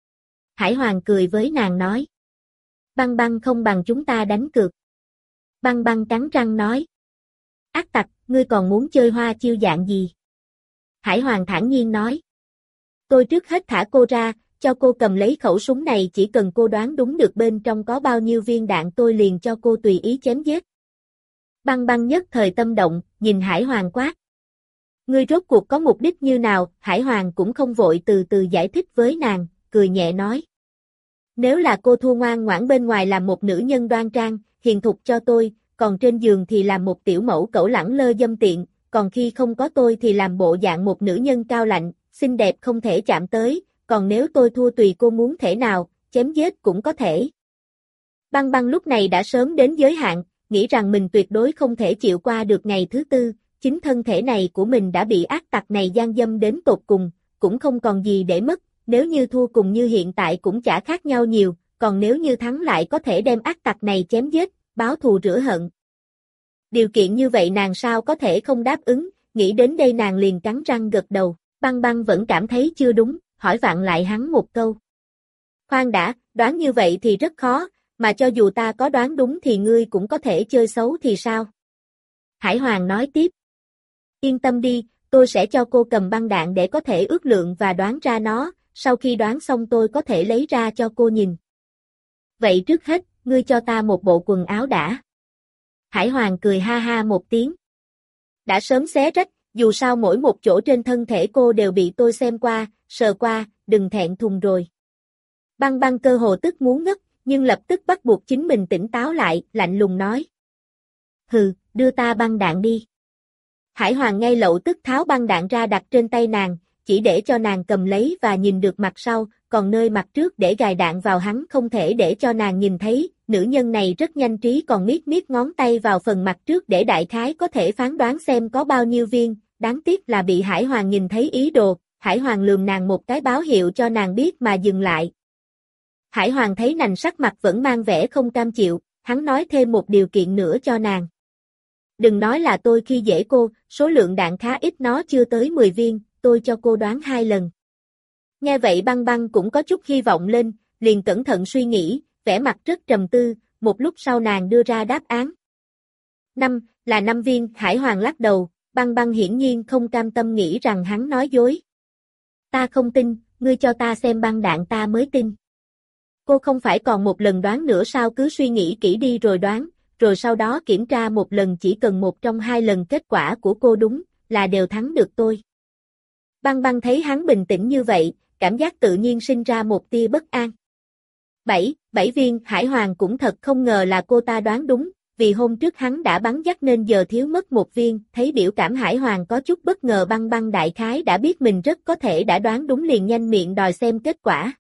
Hải Hoàng cười với nàng nói. Băng Băng không bằng chúng ta đánh cược. Băng Băng cắn răng nói. Ác tặc, ngươi còn muốn chơi hoa chiêu dạng gì? Hải Hoàng thản nhiên nói. Tôi trước hết thả cô ra, cho cô cầm lấy khẩu súng này, chỉ cần cô đoán đúng được bên trong có bao nhiêu viên đạn tôi liền cho cô tùy ý chém giết. Băng Băng nhất thời tâm động, nhìn Hải Hoàng quát. Ngươi rốt cuộc có mục đích như nào? Hải Hoàng cũng không vội, từ từ giải thích với nàng, cười nhẹ nói. Nếu là cô thua, ngoan ngoãn bên ngoài làm một nữ nhân đoan trang, hiền thục cho tôi, còn trên giường thì làm một tiểu mẫu cẩu lẳng lơ dâm tiện, còn khi không có tôi thì làm bộ dạng một nữ nhân cao lạnh, xinh đẹp không thể chạm tới, còn nếu tôi thua tùy cô muốn thể nào, chém giết cũng có thể. Băng Băng lúc này đã sớm đến giới hạn, nghĩ rằng mình tuyệt đối không thể chịu qua được ngày thứ tư, chính thân thể này của mình đã bị ác tặc này gian dâm đến tột cùng, cũng không còn gì để mất, nếu như thua cùng như hiện tại cũng chả khác nhau nhiều, còn nếu như thắng lại có thể đem ác tặc này chém giết, báo thù rửa hận. Điều kiện như vậy nàng sao có thể không đáp ứng, nghĩ đến đây nàng liền cắn răng gật đầu, Băng Băng vẫn cảm thấy chưa đúng, hỏi vặn lại hắn một câu. Khoan đã, đoán như vậy thì rất khó, mà cho dù ta có đoán đúng thì ngươi cũng có thể chơi xấu thì sao? Hải Hoàng nói tiếp. Yên tâm đi, tôi sẽ cho cô cầm băng đạn để có thể ước lượng và đoán ra nó, sau khi đoán xong tôi có thể lấy ra cho cô nhìn. Vậy trước hết, ngươi cho ta một bộ quần áo đã. Hải Hoàng cười ha ha một tiếng. Đã sớm xé rách, dù sao mỗi một chỗ trên thân thể cô đều bị tôi xem qua, sờ qua, đừng thẹn thùng rồi. Băng Băng cơ hồ tức muốn ngất, nhưng lập tức bắt buộc chính mình tỉnh táo lại, lạnh lùng nói. Hừ, đưa ta băng đạn đi. Hải Hoàng ngay lậu tức tháo băng đạn ra đặt trên tay nàng, chỉ để cho nàng cầm lấy và nhìn được mặt sau, còn nơi mặt trước để gài đạn vào hắn không thể để cho nàng nhìn thấy, nữ nhân này rất nhanh trí, còn miết miết ngón tay vào phần mặt trước để đại khái có thể phán đoán xem có bao nhiêu viên, đáng tiếc là bị Hải Hoàng nhìn thấy ý đồ, Hải Hoàng lườm nàng một cái báo hiệu cho nàng biết mà dừng lại. Hải Hoàng thấy nàng sắc mặt vẫn mang vẻ không cam chịu, hắn nói thêm một điều kiện nữa cho nàng. Đừng nói là tôi khi dễ cô, số lượng đạn khá ít, nó chưa tới mười viên, tôi cho cô đoán hai lần. Nghe vậy Băng Băng cũng có chút hy vọng lên, liền cẩn thận suy nghĩ, vẻ mặt rất trầm tư, một lúc sau nàng đưa ra đáp án. Năm, là năm viên, Hải Hoàng lắc đầu, Băng Băng hiển nhiên không cam tâm nghĩ rằng hắn nói dối. Ta không tin, ngươi cho ta xem băng đạn ta mới tin. Cô không phải còn một lần đoán nữa sao, cứ suy nghĩ kỹ đi rồi đoán, rồi sau đó kiểm tra một lần, chỉ cần một trong hai lần kết quả của cô đúng, là đều thắng được tôi. Băng Băng thấy hắn bình tĩnh như vậy, cảm giác tự nhiên sinh ra một tia bất an. Bảy, bảy viên, Hải Hoàng cũng thật không ngờ là cô ta đoán đúng, vì hôm trước hắn đã bắn dắt nên giờ thiếu mất một viên, thấy biểu cảm Hải Hoàng có chút bất ngờ, Băng Băng đại khái đã biết mình rất có thể đã đoán đúng, liền nhanh miệng đòi xem kết quả.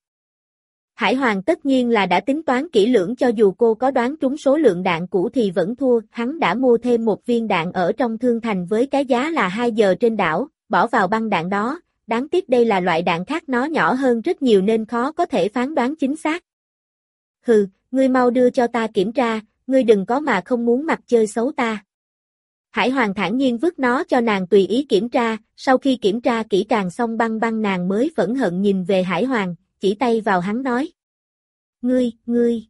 Hải Hoàng tất nhiên là đã tính toán kỹ lưỡng, cho dù cô có đoán trúng số lượng đạn cũ thì vẫn thua, hắn đã mua thêm một viên đạn ở trong thương thành với cái giá là hai giờ trên đảo, bỏ vào băng đạn đó, đáng tiếc đây là loại đạn khác, nó nhỏ hơn rất nhiều nên khó có thể phán đoán chính xác. Hừ, ngươi mau đưa cho ta kiểm tra, ngươi đừng có mà không muốn mặt chơi xấu ta. Hải Hoàng thản nhiên vứt nó cho nàng tùy ý kiểm tra, sau khi kiểm tra kỹ càng xong Băng Băng nàng mới phẫn hận nhìn về Hải Hoàng, chỉ tay vào hắn nói. Ngươi, ngươi.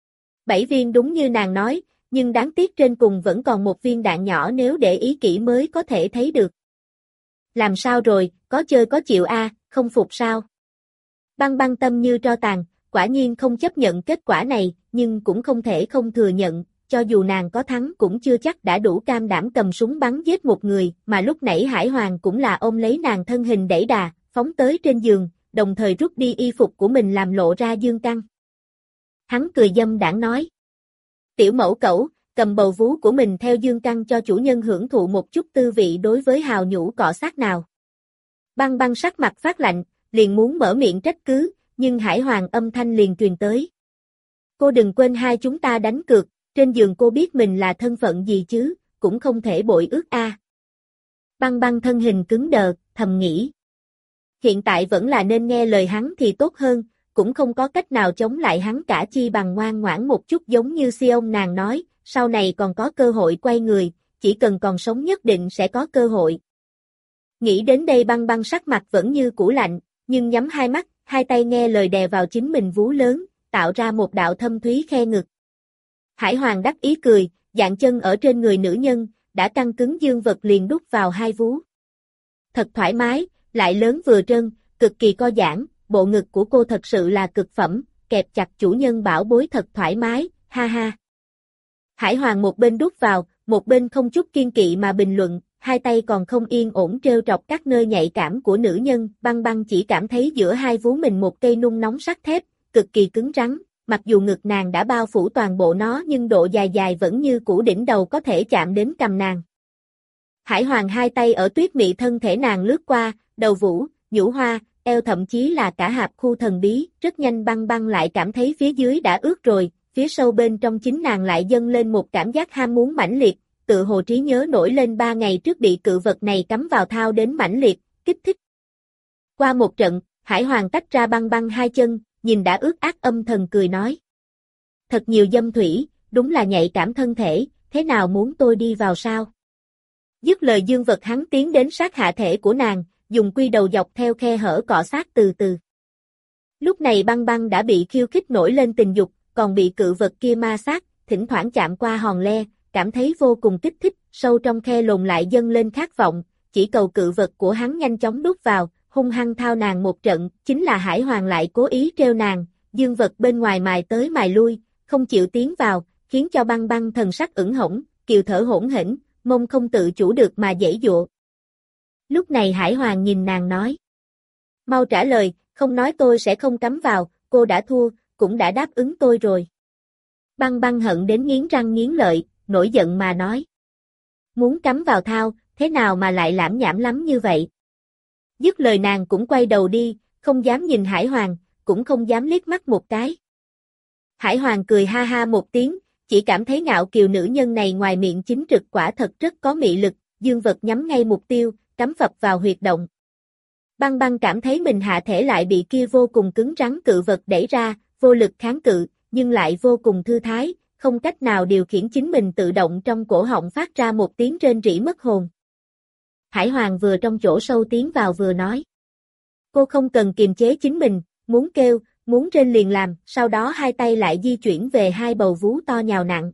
Bảy viên đúng như nàng nói, nhưng đáng tiếc trên cùng vẫn còn một viên đạn nhỏ, nếu để ý kỹ mới có thể thấy được. Làm sao rồi, có chơi có chịu a, à, không phục sao? Băng băng tâm như tro tàn, quả nhiên không chấp nhận kết quả này, nhưng cũng không thể không thừa nhận, cho dù nàng có thắng cũng chưa chắc đã đủ cam đảm cầm súng bắn giết một người, mà lúc nãy Hải Hoàng cũng là ôm lấy nàng thân hình đẩy đà, phóng tới trên giường, đồng thời rút đi y phục của mình làm lộ ra dương căn. Hắn cười dâm đãng nói: "Tiểu mẫu cẩu, cầm bầu vú của mình theo dương căn cho chủ nhân hưởng thụ một chút tư vị đối với hào nhũ cọ sát nào." Băng băng sắc mặt phát lạnh, liền muốn mở miệng trách cứ, nhưng Hải Hoàng âm thanh liền truyền tới: "Cô đừng quên hai chúng ta đánh cược, trên giường cô biết mình là thân phận gì chứ, cũng không thể bội ước a." À. Băng băng thân hình cứng đờ, thầm nghĩ: hiện tại vẫn là nên nghe lời hắn thì tốt hơn, cũng không có cách nào chống lại hắn cả chi bằng ngoan ngoãn một chút giống như Sion nàng nói, sau này còn có cơ hội quay người, chỉ cần còn sống nhất định sẽ có cơ hội. Nghĩ đến đây băng băng sắc mặt vẫn như cũ lạnh, nhưng nhắm hai mắt, hai tay nghe lời đè vào chính mình vú lớn, tạo ra một đạo thâm thúy khe ngực. Hải Hoàng đắc ý cười, dạn chân ở trên người nữ nhân, đã căng cứng dương vật liền đút vào hai vú. Thật thoải mái, lại lớn vừa trơn, cực kỳ co giãn, bộ ngực của cô thật sự là cực phẩm, kẹp chặt chủ nhân bảo bối thật thoải mái, ha ha. Hải Hoàng một bên đút vào, một bên không chút kiên kỵ mà bình luận, hai tay còn không yên ổn trêu trọc các nơi nhạy cảm của nữ nhân, băng băng chỉ cảm thấy giữa hai vú mình một cây nung nóng sắt thép, cực kỳ cứng rắn, mặc dù ngực nàng đã bao phủ toàn bộ nó nhưng độ dài dài vẫn như cũ đỉnh đầu có thể chạm đến cằm nàng. Hải Hoàng hai tay ở tuyết mị thân thể nàng lướt qua, đầu vũ, nhũ hoa, eo thậm chí là cả hạp khu thần bí, rất nhanh băng băng lại cảm thấy phía dưới đã ướt rồi, phía sâu bên trong chính nàng lại dâng lên một cảm giác ham muốn mãnh liệt, tự hồ trí nhớ nổi lên ba ngày trước bị cự vật này cắm vào thao đến mãnh liệt, kích thích. Qua một trận, Hải Hoàng tách ra băng băng hai chân, nhìn đã ướt át âm thần cười nói: thật nhiều dâm thủy, đúng là nhạy cảm thân thể, thế nào muốn tôi đi vào sao? Dứt lời dương vật hắn tiến đến sát hạ thể của nàng, dùng quy đầu dọc theo khe hở cọ sát từ từ. Lúc này băng băng đã bị khiêu khích nổi lên tình dục, còn bị cự vật kia ma sát, thỉnh thoảng chạm qua hòn le, cảm thấy vô cùng kích thích, sâu trong khe lồn lại dâng lên khát vọng, chỉ cầu cự vật của hắn nhanh chóng đút vào, hung hăng thao nàng một trận, chính là Hải Hoàng lại cố ý treo nàng, dương vật bên ngoài mài tới mài lui, không chịu tiến vào, khiến cho băng băng thần sắc ửng hồng, kiều thở hỗn hển, mông không tự chủ được mà giãy giụa. Lúc này Hải Hoàng nhìn nàng nói: mau trả lời, không nói tôi sẽ không cắm vào, cô đã thua, cũng đã đáp ứng tôi rồi. Băng băng hận đến nghiến răng nghiến lợi, nổi giận mà nói: muốn cắm vào thao, thế nào mà lại lãm nhảm lắm như vậy? Dứt lời nàng cũng quay đầu đi, không dám nhìn Hải Hoàng, cũng không dám liếc mắt một cái. Hải Hoàng cười ha ha một tiếng, chỉ cảm thấy ngạo kiều nữ nhân này ngoài miệng chính trực quả thật rất có mị lực, dương vật nhắm ngay mục tiêu, cắm phập vào huyệt động. Băng băng cảm thấy mình hạ thể lại bị kia vô cùng cứng rắn cự vật đẩy ra, vô lực kháng cự, nhưng lại vô cùng thư thái, không cách nào điều khiển chính mình tự động trong cổ họng phát ra một tiếng rên rỉ mất hồn. Hải Hoàng vừa trong chỗ sâu tiến vào vừa nói: cô không cần kiềm chế chính mình, muốn kêu, muốn rên liền làm, sau đó hai tay lại di chuyển về hai bầu vú to nhào nặng.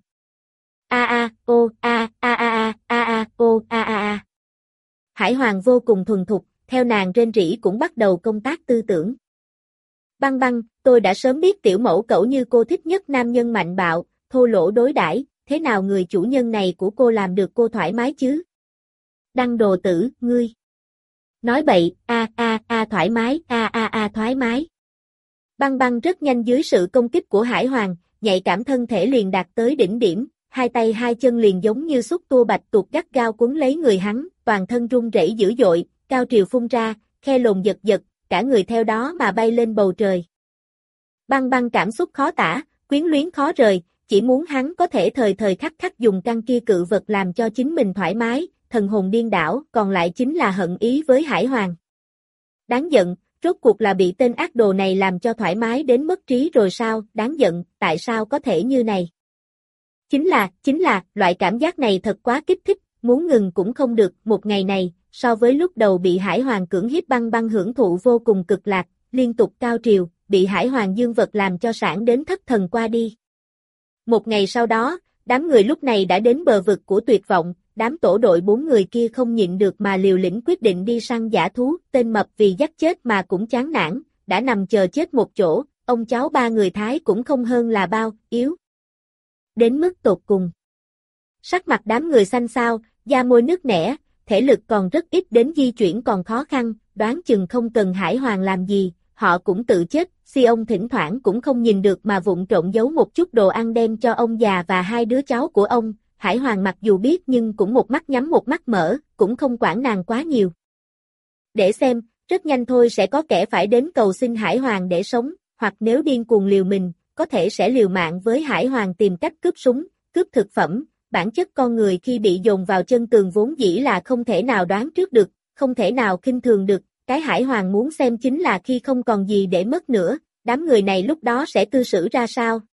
A a, ô, a, a a a, a a, ô, a a a. Hải Hoàng vô cùng thuần thục, theo nàng rên rỉ cũng bắt đầu công tác tư tưởng. Băng băng, tôi đã sớm biết tiểu mẫu cẩu như cô thích nhất nam nhân mạnh bạo, thô lỗ đối đãi, thế nào người chủ nhân này của cô làm được cô thoải mái chứ? Đăng đồ tử, ngươi. Nói bậy, a a a thoải mái, a a a thoải mái. Băng băng rất nhanh dưới sự công kích của Hải Hoàng, nhạy cảm thân thể liền đạt tới đỉnh điểm, hai tay hai chân liền giống như xúc tua bạch tuộc gắt gao quấn lấy người hắn, toàn thân run rẩy dữ dội, cao triều phun ra, khe lồn giật giật, cả người theo đó mà bay lên bầu trời. Băng băng cảm xúc khó tả, quyến luyến khó rời, chỉ muốn hắn có thể thời thời khắc khắc dùng căn kia cự vật làm cho chính mình thoải mái, thần hồn điên đảo, còn lại chính là hận ý với Hải Hoàng. Đáng giận, rốt cuộc là bị tên ác đồ này làm cho thoải mái đến mất trí rồi sao, đáng giận, tại sao có thể như này? Chính là, chính là, loại cảm giác này thật quá kích thích, muốn ngừng cũng không được, một ngày này, so với lúc đầu bị Hải Hoàng cưỡng hiếp băng băng hưởng thụ vô cùng cực lạc, liên tục cao triều, bị Hải Hoàng dương vật làm cho sản đến thất thần qua đi. Một ngày sau đó, đám người lúc này đã đến bờ vực của tuyệt vọng, đám tổ đội bốn người kia không nhịn được mà liều lĩnh quyết định đi săn dã thú, tên mập vì dắt chết mà cũng chán nản, đã nằm chờ chết một chỗ, ông cháu ba người Thái cũng không hơn là bao, yếu. Đến mức tột cùng. Sắc mặt đám người xanh xao, da môi nứt nẻ, thể lực còn rất ít đến di chuyển còn khó khăn, đoán chừng không cần Hải Hoàng làm gì, họ cũng tự chết, si ông thỉnh thoảng cũng không nhìn được mà vụng trộn giấu một chút đồ ăn đem cho ông già và hai đứa cháu của ông, Hải Hoàng mặc dù biết nhưng cũng một mắt nhắm một mắt mở, cũng không quản nàng quá nhiều. Để xem, rất nhanh thôi sẽ có kẻ phải đến cầu xin Hải Hoàng để sống, hoặc nếu điên cuồng liều mình, có thể sẽ liều mạng với Hải Hoàng tìm cách cướp súng, cướp thực phẩm, bản chất con người khi bị dồn vào chân tường vốn dĩ là không thể nào đoán trước được, không thể nào khinh thường được, cái Hải Hoàng muốn xem chính là khi không còn gì để mất nữa, đám người này lúc đó sẽ cư xử ra sao.